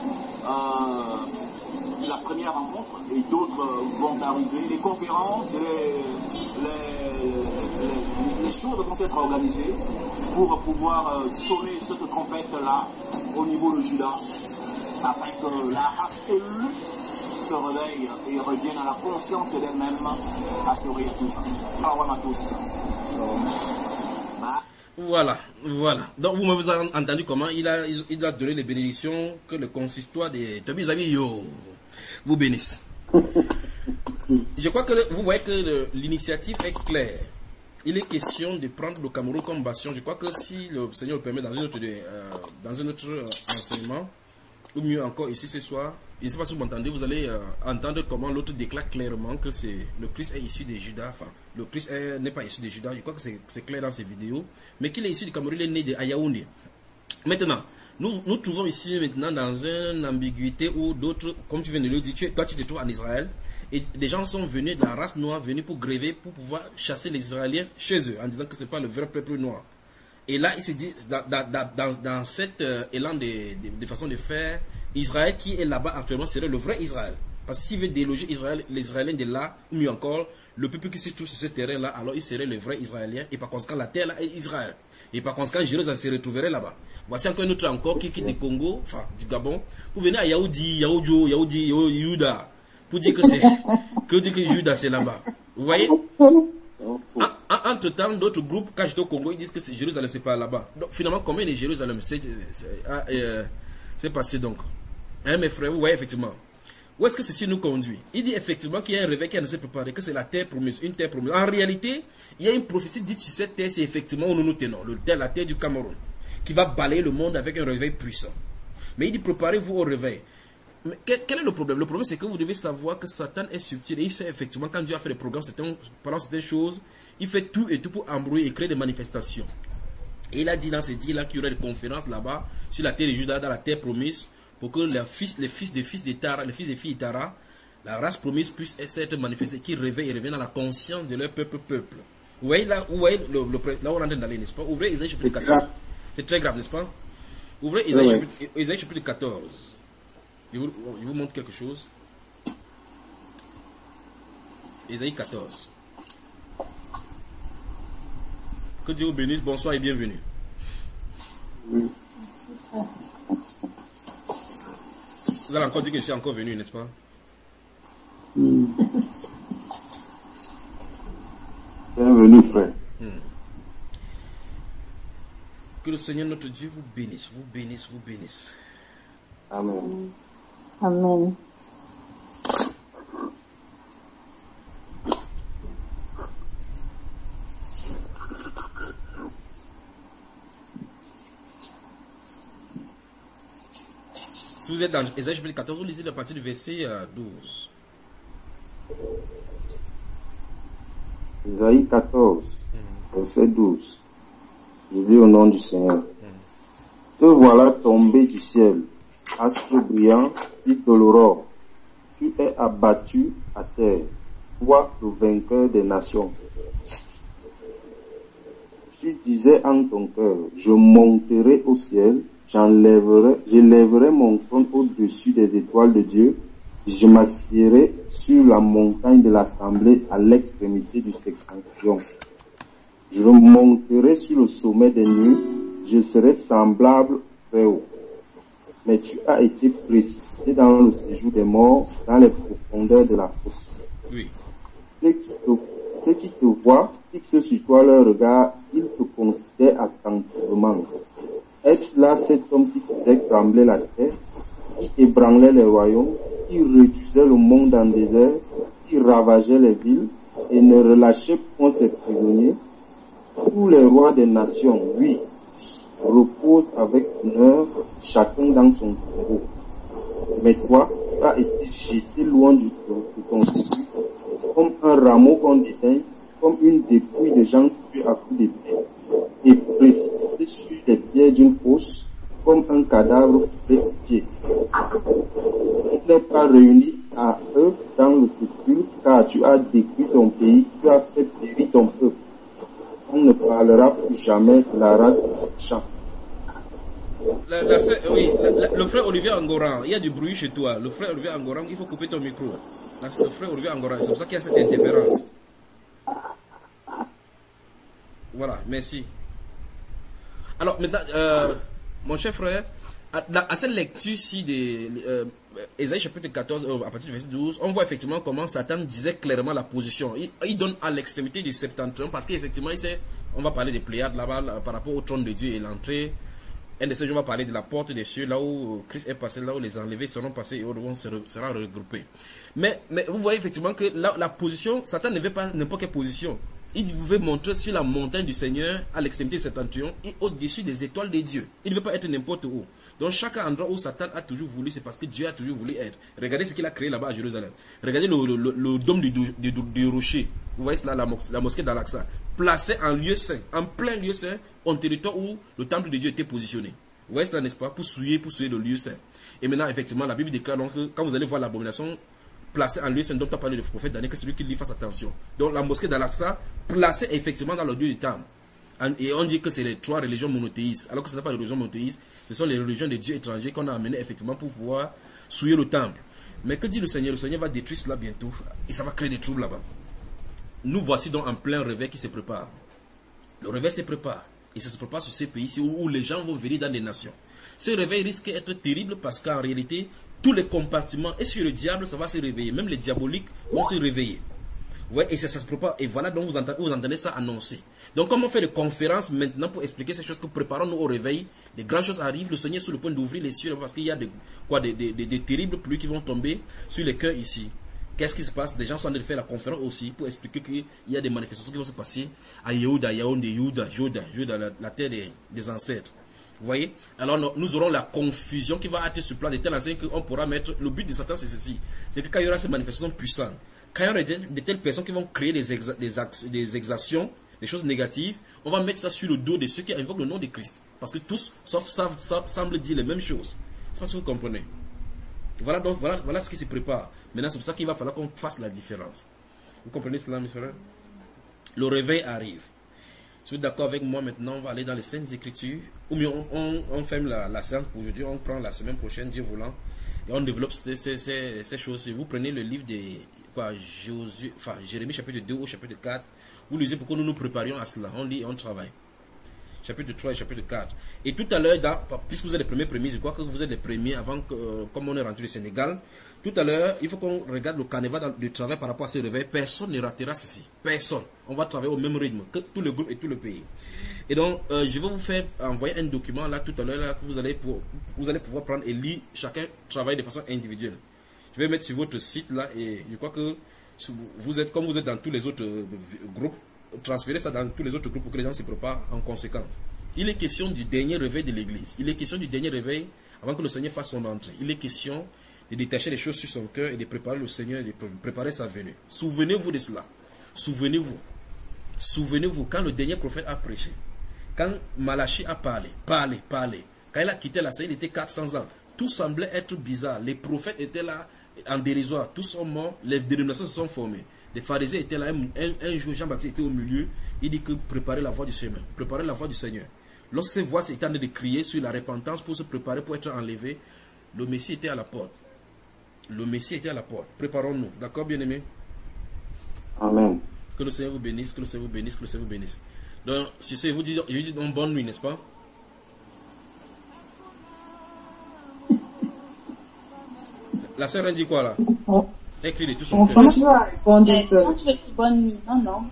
la première rencontre et d'autres vont arriver, les conférences, les choses vont être organisées pour pouvoir sonner cette trompette-là au niveau de Juda. afin que la race élue se réveille et revienne à la conscience d'elle-même. Pastoré à tous. Parole à tous. Voilà, voilà. Donc vous m'avez entendu comment il a donné les bénédictions que le consistoire des Tobies yo vous bénisse. Je crois que vous voyez que l'initiative est claire. Il est question de prendre le Cameroun comme bastion. Je crois que si le Seigneur le permet dans un autre enseignement, ou mieux encore ici ce soir, je ne sais pas si vous m'entendez, vous allez entendre comment l'autre déclare clairement que le Christ est issu des Judas. Enfin, le Christ n'est pas issu des Judas. Je crois que c'est clair dans ces vidéos. Mais qu'il est issu du Cameroun, il est né de Yaoundé. Maintenant, nous trouvons ici maintenant dans une ambiguïté où d'autres, comme tu viens de le dire, toi tu te trouves en Israël. Et des gens sont venus de la race noire, venus pour gréver, pour pouvoir chasser les Israéliens chez eux, en disant que ce n'est pas le vrai peuple noir. Et là, il se dit, dans cet élan de façon de faire, Israël qui est là-bas actuellement serait le vrai Israël. Parce que s'il veut déloger Israël, les Israéliens de là, ou mieux encore, le peuple qui se trouve sur ce terrain-là, alors il serait le vrai Israélien. Et par conséquent, la terre là est Israël. Et par conséquent, Jérusalem se retrouverait là-bas. Voici encore un autre encore qui quitte du Congo, enfin du Gabon, pour venir à Yaoudi, Yuda. Pour dire que Judas c'est là-bas. Vous voyez? Entre temps, d'autres groupes, quand j'étais au Congo, ils disent que Jérusalem c'est pas là-bas. Donc finalement, combien de Jérusalem c'est passé donc? Hein, mes frères, vous voyez effectivement. Où est-ce que ceci nous conduit? Il dit effectivement qu'il y a un réveil qui ne s'est préparé, que c'est la terre promise, une terre promise. En réalité, il y a une prophétie dite sur cette terre, c'est effectivement où nous nous tenons, la terre du Cameroun, qui va balayer le monde avec un réveil puissant. Mais il dit préparez-vous au réveil. Mais quel est le problème? Le problème, c'est que vous devez savoir que Satan est subtil et il sait effectivement, quand Dieu a fait des programmes, pendant certaines choses, il fait tout et tout pour embrouiller et créer des manifestations. Et il a dit dans ces dits-là qu'il y aurait des conférences là-bas, sur la terre de Juda, dans la terre promise, pour que les fils des fils d'Itara, les fils et filles d'Itara, la race promise puisse être manifestée, qu'ils réveillent et reviennent dans la conscience de leur peuple. Vous voyez là où on est en train d'aller, n'est-ce pas? Ouvrez Isaïe chapitre 14. C'est très grave, n'est-ce pas? Ouvrez Isaïe chapitre 14. Je vous montre quelque chose. Isaïe 14. Que Dieu vous bénisse. Bonsoir et bienvenue. Vous allez encore dire que je suis encore venu, n'est-ce pas? Bienvenue, frère. Que le Seigneur notre Dieu vous bénisse, vous bénisse, vous bénisse. Amen. Amen. Si vous êtes dans Isaïe chapitre 14, vous lisez à partir du verset 12. Isaïe 14, verset 12. Je lis au nom du Seigneur. Te voilà tombé du ciel, astre brillant, fils de l'aurore. Tu es abattu à terre, toi le vainqueur des nations. Tu disais en ton cœur, je monterai au ciel, j'élèverai mon trône au-dessus des étoiles de Dieu, je m'assiérai sur la montagne de l'assemblée à l'extrémité du septentrion. Je monterai sur le sommet des nues, je serai semblable très haut. Mais tu as été précipité dans le séjour des morts, dans les profondeurs de la fosse. Oui. Ceux qui te voient fixent sur toi leur regard, ils te considèrent attentivement. Est-ce là cet homme qui faisait trembler la terre, qui ébranlait les royaumes, qui réduisait le monde en désert, qui ravageait les villes et ne relâchait point ses prisonniers? Tous les rois des nations, oui, reposent avec honneur, chacun dans son tombeau. Mais toi, tu as été jeté loin de ton séjour, comme un rameau qu'on déteigne, comme une dépouille de gens tués à coups d'épée, et précipité sur les pieds d'une fosse, comme un cadavre foulé au pied. Tu n'es pas réuni à eux dans le sépulcre, car tu as détruit ton pays, tu as fait périr ton peuple. On ne parlera plus jamais de la race des champs. Le frère Olivier Angoran, il y a du bruit chez toi. Le frère Olivier Angoran, il faut couper ton micro. Le frère Olivier Angoran, c'est pour ça qu'il y a cette interférence. Voilà, merci. Alors maintenant, mon cher frère, à cette lecture-ci de Ésaïe chapitre 14, à partir du verset 12, on voit effectivement comment Satan disait clairement la position. Il donne à l'extrémité du septentrion parce qu'effectivement, on va parler des Pléiades là-bas par rapport au trône de Dieu et l'entrée. Un de ces jours, on va parler de la porte des cieux, là où Christ est passé, là où les enlevés seront passés et où on sera regroupés. Mais vous voyez effectivement que la position, Satan ne veut pas n'importe quelle position. Il veut montrer sur la montagne du Seigneur, à l'extrémité du septentrion et au-dessus des étoiles de Dieu. Il ne veut pas être n'importe où. Donc chaque endroit où Satan a toujours voulu, c'est parce que Dieu a toujours voulu être. Regardez ce qu'il a créé là-bas à Jérusalem. Regardez le dôme du rocher. Vous voyez là, la mosquée d'Al-Aqsa. Placé en lieu saint, en plein lieu saint, en territoire où le temple de Dieu était positionné. Vous voyez cela, n'est-ce pas? Pour souiller le lieu saint. Et maintenant, effectivement, la Bible déclare donc que quand vous allez voir l'abomination placée en lieu saint, dont on parle de prophète Daniel, que celui qui lit fasse attention. Donc la mosquée d'Al-Aqsa, placée effectivement dans le lieu du temple. Et on dit que c'est les 3 religions monothéistes, alors que ce n'est pas les religions monothéistes, ce sont les religions des dieux étrangers qu'on a amenées effectivement pour pouvoir souiller le temple. Mais que dit le Seigneur? Le Seigneur va détruire cela bientôt et ça va créer des troubles là-bas. Nous voici donc en plein réveil qui se prépare. Le réveil se prépare et ça se prépare sur ces pays-ci où les gens vont venir dans des nations. Ce réveil risque d'être terrible parce qu'en réalité, tous les compartiments, et sur le diable, ça va se réveiller, même les diaboliques vont se réveiller. Ouais, et ça se prépare. Et voilà, donc vous entendez ça annoncé. Donc, comme on fait des conférences maintenant pour expliquer ces choses, que préparons-nous au réveil, des grandes choses arrivent. Le Seigneur est sur le point d'ouvrir les cieux parce qu'il y a des terribles pluies qui vont tomber sur les cœurs ici. Qu'est-ce qui se passe? Des gens sont en train de faire la conférence aussi pour expliquer qu'il y a des manifestations qui vont se passer à Yehuda, Yaoundé, Juda, la terre des ancêtres. Vous voyez? Alors nous aurons la confusion qui va être sur place de telle enseigne qu'on pourra mettre. Le but de Satan, c'est ceci. C'est que quand il y aura ces manifestations puissantes, quand il y aura de telles personnes qui vont créer des exactions, des choses négatives, on va mettre ça sur le dos de ceux qui invoquent le nom de Christ. Parce que tous, sauf ça, semblent dire les mêmes choses. C'est pas ce que vous comprenez. Voilà ce qui se prépare. Maintenant, c'est pour ça qu'il va falloir qu'on fasse la différence. Vous comprenez cela, mes frères? Le réveil arrive. Si vous êtes d'accord avec moi, maintenant, on va aller dans les Saintes Écritures. Ou mieux, on ferme la séance pour aujourd'hui. On prend la semaine prochaine, Dieu voulant. Et on développe ces choses. Si vous prenez le livre de Jérémie chapitre 2 au chapitre 4, vous lisez pour que nous nous préparions à cela. On lit et on travaille. Chapitre 3 et chapitre 4. Et tout à l'heure, puisque vous êtes les premiers prémices, je crois que vous êtes les premiers avant que, comme on est rentré au Sénégal, tout à l'heure, il faut qu'on regarde le carnaval du travail par rapport à ce réveil. Personne ne ratera ceci. Personne. On va travailler au même rythme que tout le groupe et tout le pays. Et donc, je vais vous faire envoyer un document là tout à l'heure là, que vous allez pouvoir prendre et lire. Chacun travaille de façon individuelle. Je vais mettre sur votre site là et je crois que vous êtes, comme vous êtes dans tous les autres groupes, transférez ça dans tous les autres groupes pour que les gens se préparent en conséquence. Il est question du dernier réveil de l'église. Il est question du dernier réveil avant que le Seigneur fasse son entrée. Il est question de détacher les choses sur son cœur et de préparer le Seigneur et de préparer sa venue. Souvenez-vous de cela. Souvenez-vous. Souvenez-vous quand le dernier prophète a prêché. Quand Malachi a parlé. Quand il a quitté la scène, il était 400 ans. Tout semblait être bizarre. Les prophètes étaient là en dérisoire. Tous sont morts. Les dénominations se sont formées. Les pharisiens étaient là. Un jour, Jean-Baptiste était au milieu. Il dit que préparez la voie du Seigneur. Préparez la voie du Seigneur. Lorsque ces voix étaient en train de crier sur la repentance pour se préparer pour être enlevé, le Messie était à la porte. Le Messie était à la porte. Préparons-nous. D'accord, bien-aimés? Amen. Que le Seigneur vous bénisse, que le Seigneur vous bénisse, que le Seigneur vous bénisse. Donc, si c'est vous dites donc bonne nuit, n'est-ce pas? La sœur dit quoi là? Écris de tout son cœur. Comment tu vas répondre? Quand tu veux dire bonne nuit, non.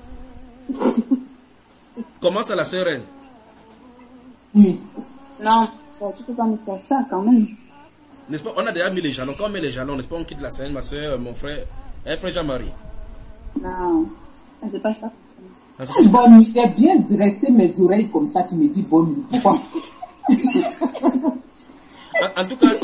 Comment ça la sœur? Oui. Non, tu peux pas me faire ça quand même. N'est-ce pas? On a déjà mis les jalons. Quand on met les jalons, n'est-ce pas? On quitte la scène, ma soeur, mon frère, frère Jean-Marie. Non, je passe pas. Bonne nuit, j'ai bien dressé mes oreilles comme ça, tu me dis bonne nuit. Pourquoi? En tout cas,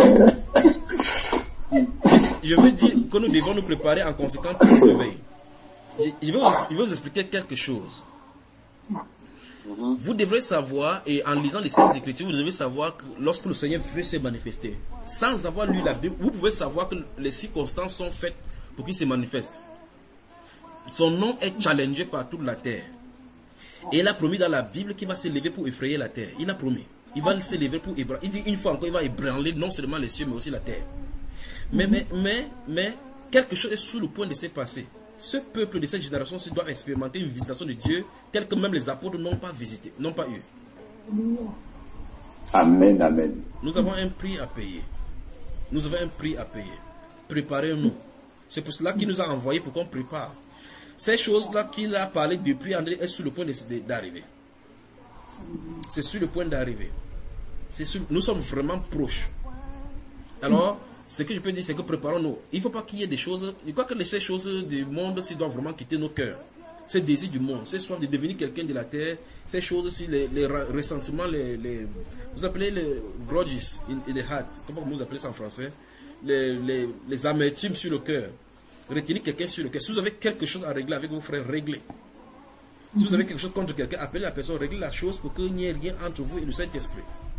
je veux dire que nous devons nous préparer en conséquence pour le réveil. Je vais vous expliquer quelque chose. Vous devrez savoir, et en lisant les Saintes Écritures, vous devez savoir que lorsque le Seigneur veut se manifester, sans avoir lu la Bible, vous pouvez savoir que les circonstances sont faites pour qu'il se manifeste. Son nom est challengé par toute la terre. Et il a promis dans la Bible qu'il va se lever pour effrayer la terre. Il a promis. Il va se lever pour ébranler. Il dit une fois encore, il va ébranler non seulement les cieux, mais aussi la terre. Mais quelque chose est sur le point de se passer. Ce peuple de cette génération doit expérimenter une visitation de Dieu telle que même les apôtres n'ont pas visité, n'ont pas eu. Amen, amen. Nous avons un prix à payer. Nous avons un prix à payer. Préparez-nous. C'est pour cela qu'il nous a envoyés pour qu'on prépare. Ces choses-là qu'il a parlé depuis André est sur le point d'arriver. C'est sur le point d'arriver. Nous sommes vraiment proches. Alors, ce que je peux dire, c'est que préparons-nous. Il ne faut pas qu'il y ait des choses. Je crois que ces choses du monde doivent vraiment quitter nos cœurs. Ces désirs du monde, ces soif de devenir quelqu'un de la terre, ces choses-ci, les ressentiments, vous appelez les grudges in the heart. Comment vous appelez ça en français? Les amertumes sur le cœur. Retenir quelqu'un sur le cœur. Si vous avez quelque chose à régler avec vos frères, réglez. Si vous avez quelque chose contre quelqu'un, appelez la personne, réglez la chose pour qu'il n'y ait rien entre vous et le Saint-Esprit.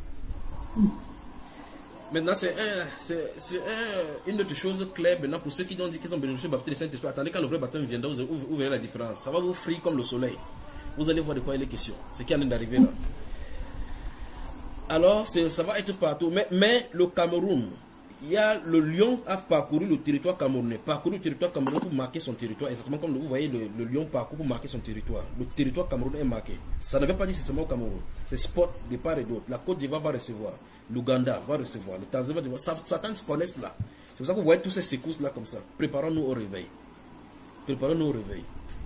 Maintenant, c'est une autre chose claire maintenant pour ceux qui ont dit qu'ils ont besoin de baptême du Saint-Esprit. Attendez, quand le vrai baptême viendra, vous verrez la différence. Ça va vous frire comme le soleil. Vous allez voir de quoi il est question. C'est ce qui est en train d'arriver là. Alors, ça va être partout. Mais le Cameroun, le lion a parcouru le territoire camerounais. Parcouru le territoire camerounais pour marquer son territoire. Exactement comme vous voyez le lion parcourt pour marquer son territoire. Le territoire camerounais est marqué. Ça ne veut pas dire c'est seulement au Cameroun. C'est sport de part et d'autre. La Côte d'Ivoire va recevoir. L'Ouganda va recevoir. Le Tanzanie va recevoir. Satan se connaissent là. C'est pour ça que vous voyez tous ces secousses là comme ça. Préparons-nous au réveil. Préparons-nous au réveil.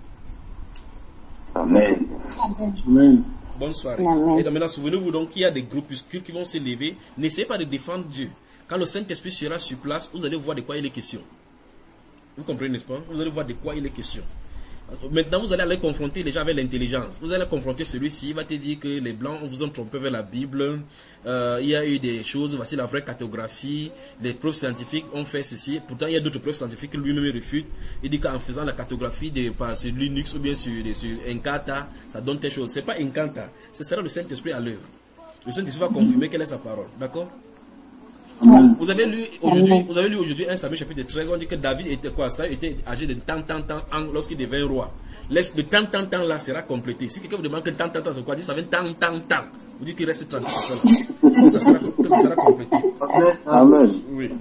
Amen. Amen. Bonne soirée. Amen. Et donc maintenant, souvenez-vous donc qu'il y a des groupuscules qui vont se lever. N'essayez pas de défendre Dieu. Quand le Saint-Esprit sera sur place, vous allez voir de quoi il est question. Vous comprenez, n'est-ce pas? Vous allez voir de quoi il est question. Maintenant, vous allez aller confronter les gens avec l'intelligence. Vous allez confronter celui-ci, il va te dire que les Blancs vous ont trompé vers la Bible. Il y a eu des choses, voici la vraie cartographie. Les preuves scientifiques ont fait ceci. Pourtant, il y a d'autres preuves scientifiques que lui-même refute. Il dit qu'en faisant la cartographie sur Linux ou bien sur Encarta, ça donne telle chose. Ce n'est pas Encarta, ce sera le Saint-Esprit à l'œuvre. Le Saint-Esprit va confirmer quelle est sa parole. D'accord? Vous avez lu aujourd'hui 1 Samuel chapitre 13, on dit que David était quoi? Ça était âgé de tant lorsqu'il devint roi. Le tant là sera complété. Si quelqu'un vous demande que tant c'est quoi, dit ça vient tant. Vous dites qu'il reste 30%. Ça sera complété. Amen. Oui.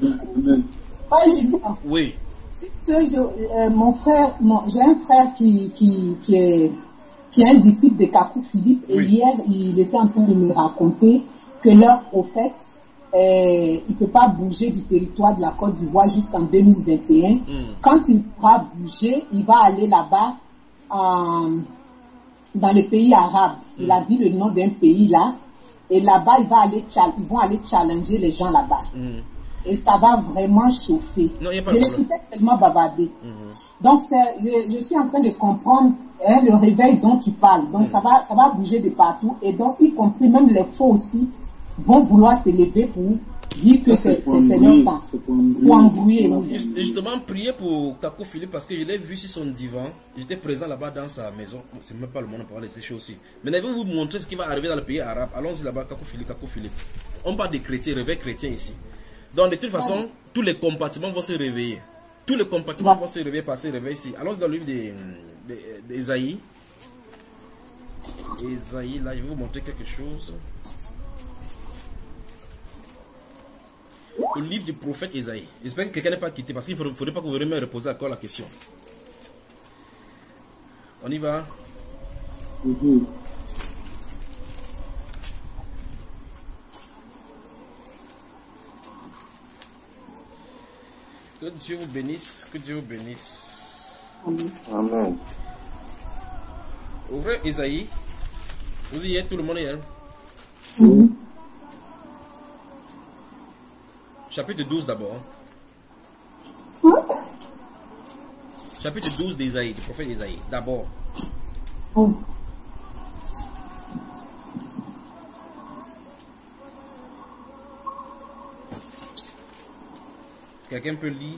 Oui. Mon frère, j'ai un frère qui est un disciple de Kakou Philippe, et hier il était en train de me raconter que leur prophète il ne peut pas bouger du territoire de la Côte d'Ivoire jusqu'en 2021. Quand il pourra bouger, il va aller là-bas dans les pays arabes. Il a dit le nom d'un pays là. Et là-bas, ils vont aller challenger les gens là-bas. Et ça va vraiment chauffer. Je l'écoutais tellement bavarder. Donc, je suis en train de comprendre le réveil dont tu parles. Donc, ça va bouger de partout. Et donc, y compris même les faux aussi, vont vouloir se lever pour dire que c'est leur temps. Pour embrouiller. Justement, priez pour Kakou Philippe parce que je l'ai vu sur son divan. J'étais présent là-bas dans sa maison. C'est même pas le moment de parler de ces choses aussi. Mais je vais vous montrer ce qui va arriver dans le pays arabe. Allons-y là-bas, Kakou Philippe. On parle des chrétiens, réveil chrétien ici. Donc, de toute façon, tous les compartiments vont se réveiller. Tous les compartiments vont se réveiller par ce réveil ici. Allons-y dans le livre d'Ésaïe. Ésaïe, là, je vais vous montrer quelque chose. Le livre du prophète Ésaïe. J'espère que quelqu'un n'est pas quitté parce qu'il ne faudrait pas que vous me reposiez encore la question. On y va. Que Dieu vous bénisse. Que Dieu vous bénisse. Amen. Ouvrez Ésaïe. Vous y êtes, tout le monde est. Chapitre 12 d'abord. Chapitre 12 d'Ésaïe, du prophète Ésaïe. D'abord. Quelqu'un peut lire?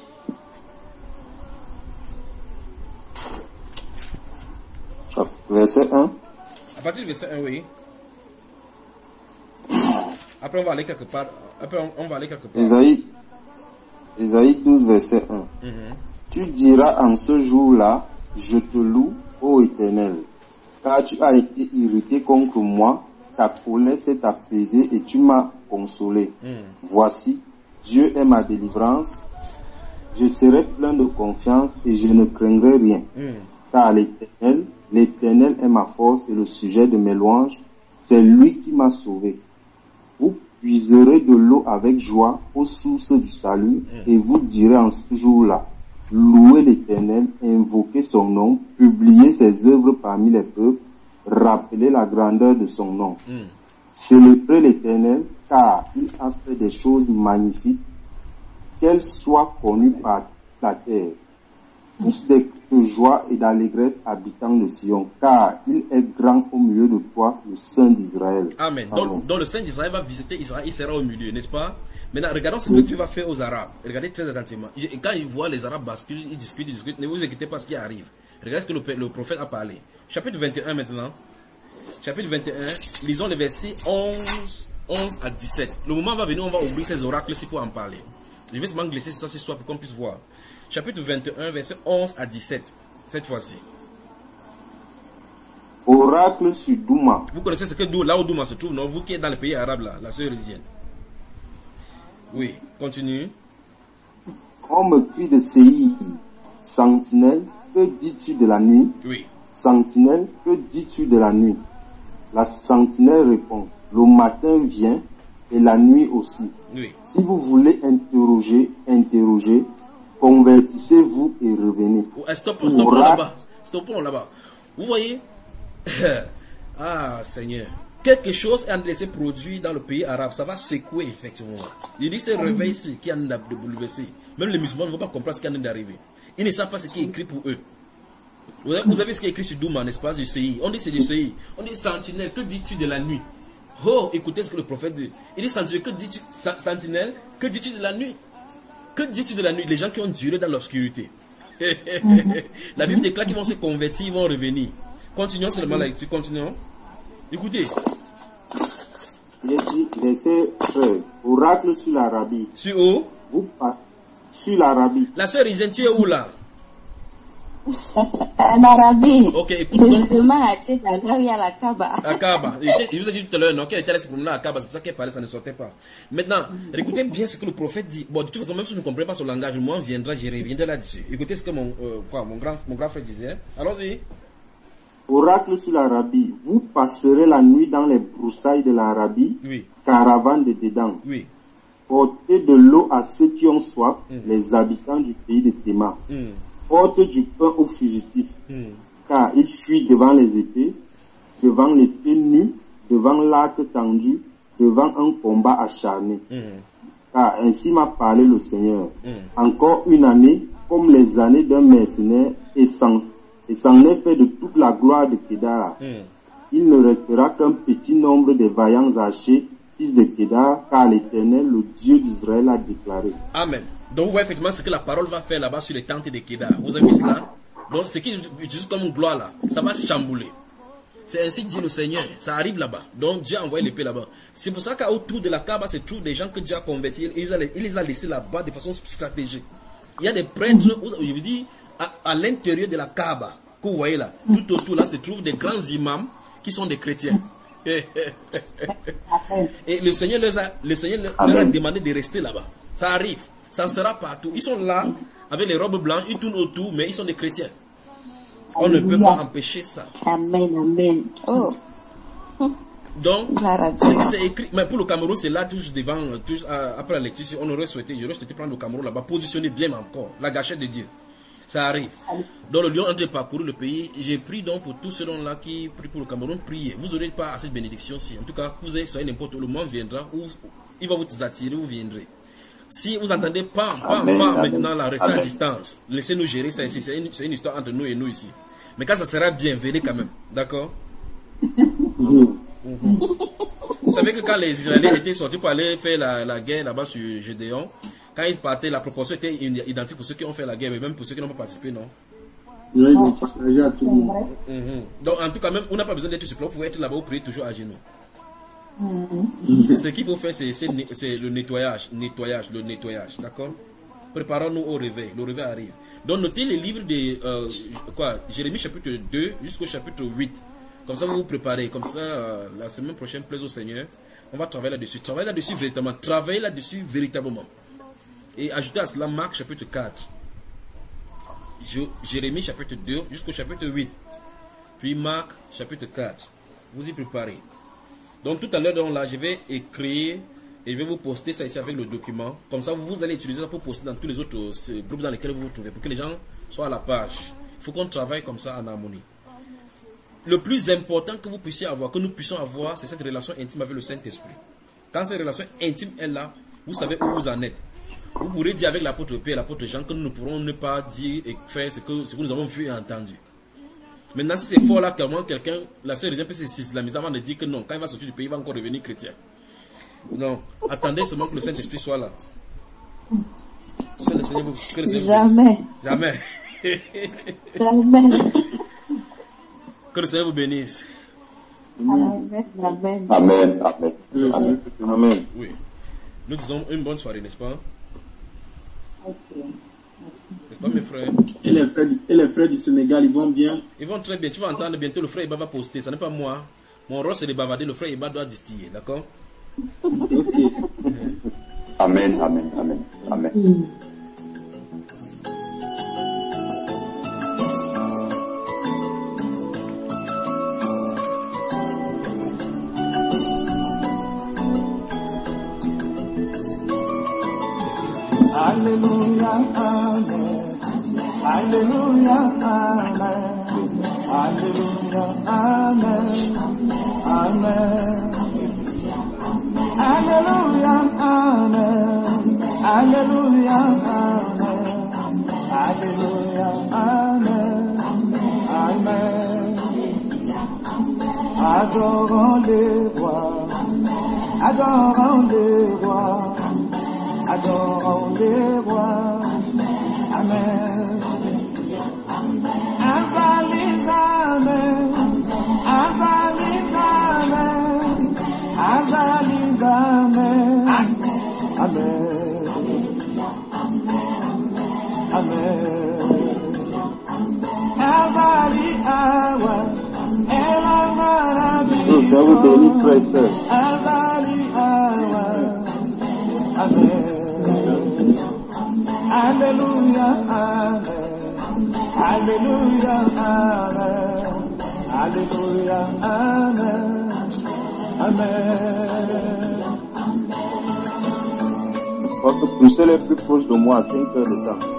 Verset 1. À partir du verset 1, oui. Après, on va aller quelque part. Ésaïe 12, verset 1. Tu diras en ce jour-là, je te loue, ô Éternel, car tu as été irrité contre moi, ta colère s'est apaisée et tu m'as consolé. Voici, Dieu est ma délivrance, je serai plein de confiance et je ne craindrai rien. Car l'Éternel est ma force et le sujet de mes louanges, c'est lui qui m'a sauvé. vous puiserez de l'eau avec joie aux sources du salut, et vous direz en ce jour-là, louez l'Éternel, invoquez son nom, publiez ses œuvres parmi les peuples, rappelez la grandeur de son nom. Célébrez l'Éternel, car il a fait des choses magnifiques, qu'elles soient connues par la terre. Tous de joie et d'allégresse habitants de Sion, car il est grand au milieu de toi, le Saint d'Israël. Amen. Donc le Saint d'Israël va visiter Israël, il sera au milieu, n'est-ce pas? Maintenant, regardons ce que tu vas faire aux Arabes. Regardez très attentivement. Quand ils voient les Arabes basculer, ils discutent, ne vous inquiétez pas ce qui arrive. Regardez ce que le prophète a parlé. Chapitre 21 maintenant. Chapitre 21, lisons les versets 11 à 17. Le moment va venir, on va ouvrir ces oracles-ci pour en parler. Je vais seulement glisser ça ce soir pour qu'on puisse voir. Chapitre 21, verset 11 à 17. Cette fois-ci. Oracle sur Douma. Vous connaissez ce que là où Douma se trouve, non? Vous qui êtes dans le pays arabe là, la sœur Résienne. Oui, continue. On me crie de Séir. Sentinelle, que dis-tu de la nuit? Oui. Sentinelle, que dis-tu de la nuit? La sentinelle répond, le matin vient et la nuit aussi. Oui. Si vous voulez interroger, convertissez-vous et revenez. Stoppons là-bas. Stoppons là-bas. Vous voyez? Ah, Seigneur. Quelque chose est en train de se produire dans le pays arabe. Ça va secouer, effectivement. Il dit, c'est réveil ici qui est en train de bouleverser. Même les musulmans ne vont pas comprendre ce qui est en train d'arriver. Ils ne savent pas ce qui est écrit pour eux. Vous avez ce qui est écrit sur Douma, n'est-ce pas, du CI. On dit c'est du CI. On dit sentinelle, que dis-tu de la nuit? Oh, écoutez ce que le prophète dit. Il dit sentinelle, que dis-tu, sentinelle, que dis-tu de la nuit? Que dis-tu de la nuit? Les gens qui ont duré dans l'obscurité. La Bible déclare qu'ils vont se convertir, ils vont revenir. Continuons seulement la lecture, continuons. Écoutez. Il dit, verset 13. Oracle sur l'Arabie. Sur où? Sur l'Arabie. La sœur Résienne, tu es où là? En Arabie. Ok, écoute. Justement, il y a la Kaaba. La Kaaba. Je vous ai dit tout à l'heure, non, qu'elle était allée se promener à la Kaaba, c'est pour ça qu'elle parlait, ça ne sortait pas. Maintenant, écoutez bien ce que le prophète dit. Bon, de toute façon, même si je ne comprends pas son langage, le moment viendra, j'y reviendrai là-dessus. Écoutez ce que mon grand frère disait. Allons-y. Oracle sur l'Arabie. Vous passerez la nuit dans les broussailles de l'Arabie. Oui. Caravane de Dédan. Oui. Portez de l'eau à ceux qui ont soif, les habitants du pays de Théma. Porte du pain aux fugitifs, car ils fuient devant les épées, devant l'épée nue, devant l'arc tendu, devant un combat acharné. Car ainsi m'a parlé le Seigneur. Encore une année, comme les années d'un mercenaire, et s'en est fait de toute la gloire de Kédar. Il ne restera qu'un petit nombre de vaillants archers, fils de Kédar, car l'Éternel, le Dieu d'Israël, a déclaré. Amen. Donc vous voyez effectivement ce que la parole va faire là-bas sur les tentes de Kédar. Vous avez vu cela? Donc ce qui est juste comme une gloire là, ça va se chambouler. C'est ainsi dit le Seigneur. Ça arrive là-bas. Donc Dieu a envoyé l'épée là-bas. C'est pour ça qu'autour de la Kaaba se trouvent des gens que Dieu a convertis. Il les a laissés là-bas de façon stratégique. Il y a des prêtres, je vous dis, à l'intérieur de la Kaaba, que vous voyez là, tout autour là se trouvent des grands imams qui sont des chrétiens. Et le Seigneur leur a demandé de rester là-bas. Ça arrive. Ça sera partout. Ils sont là, avec les robes blanches, ils tournent autour, mais ils sont des chrétiens. On ne peut pas empêcher ça. Amen, amen. Oh. Donc, c'est écrit. Mais pour le Cameroun, c'est là, toujours devant, après la lecture, on j'aurais souhaité prendre le Cameroun là-bas, positionner bien encore, la gâchette de Dieu. Ça arrive. Donc, le lion a parcouru le pays. J'ai prié donc pour tous ceux-là qui prient pour le Cameroun, priez. Vous n'aurez pas assez de bénédiction-ci. En tout cas, vous soyez n'importe où, le moment viendra où il va vous attirer, vous viendrez. Si vous entendez pas maintenant là, restez à distance. Laissez-nous gérer ça ici. C'est une histoire entre nous et nous ici. Mais quand ça sera bien, venez quand même. D'accord? Vous savez que quand les Israéliens étaient sortis pour aller faire la guerre là-bas sur Gédéon, quand ils partaient, la proportion était identique pour ceux qui ont fait la guerre, mais même pour ceux qui n'ont pas participé, non? Oui, ils ont partagé à tout le monde. Donc en tout cas, même, on n'a pas besoin d'être sur place, vous pouvez être là-bas, vous priez toujours à genoux. Ce qu'il faut faire, c'est le nettoyage, d'accord? Préparons-nous au réveil, le réveil arrive. Donc notez les livres de Jérémie chapitre 2 jusqu'au chapitre 8. Comme ça vous vous préparez, comme ça la semaine prochaine, plaise au Seigneur, on va travailler là-dessus. Travailler là-dessus véritablement. Et ajoutez à cela Marc chapitre 4. Jérémie chapitre 2 jusqu'au chapitre 8. Puis Marc chapitre 4. Vous y préparez. Donc tout à l'heure, là, je vais écrire et je vais vous poster ça ici avec le document. Comme ça, vous allez utiliser ça pour poster dans tous les autres groupes dans lesquels vous vous trouvez, pour que les gens soient à la page. Il faut qu'on travaille comme ça en harmonie. Le plus important que vous puissiez avoir, que nous puissions avoir, c'est cette relation intime avec le Saint-Esprit. Quand cette relation intime est là, vous savez où vous en êtes. Vous pourrez dire avec l'apôtre Pierre et l'apôtre Jean que nous ne pourrons ne pas dire et faire ce que nous avons vu et entendu. Maintenant, si c'est fort là, quelqu'un, la seule raison, c'est l'islamisme avant de dire que non, quand il va sortir du pays, il va encore revenir chrétien. Non, attendez seulement que le Saint-Esprit soit là. Que le Seigneur vous Jamais. Jamais. Jamais. Que le Seigneur vous bénisse. Amen. Amen. Amen. Amen. Amen. Amen. Oui. Nous disons une bonne soirée, n'est-ce pas? Ok. N'est-ce pas, mes frères? Et les frères du Sénégal, ils vont bien? Ils vont très bien. Tu vas entendre bientôt le frère Iba va poster. Ce n'est pas moi. Mon rôle, c'est de bavarder. Le frère Iba doit distiller. D'accord? Ok. Amen. Amen. Amen. Amen. Alléluia, amen. Alléluia, amen. Alléluia, amen. Amen. Alléluia, amen. Alléluia, amen. Alléluia, amen. Amen. Adorons les rois. Adorons les rois. Adorons les rois. Amen. Avalis, amen. Avalis, amen. Avalis, amen. Amen. Amen. Avalis, amen. Ça vous bénisse, frère et sœur. Avalis, amen. Amen. Alléluia, amen. Alléluia, amen. Alléluia, amen. Amen. Parce que poussez les plus proches de moi à 5 heures de temps.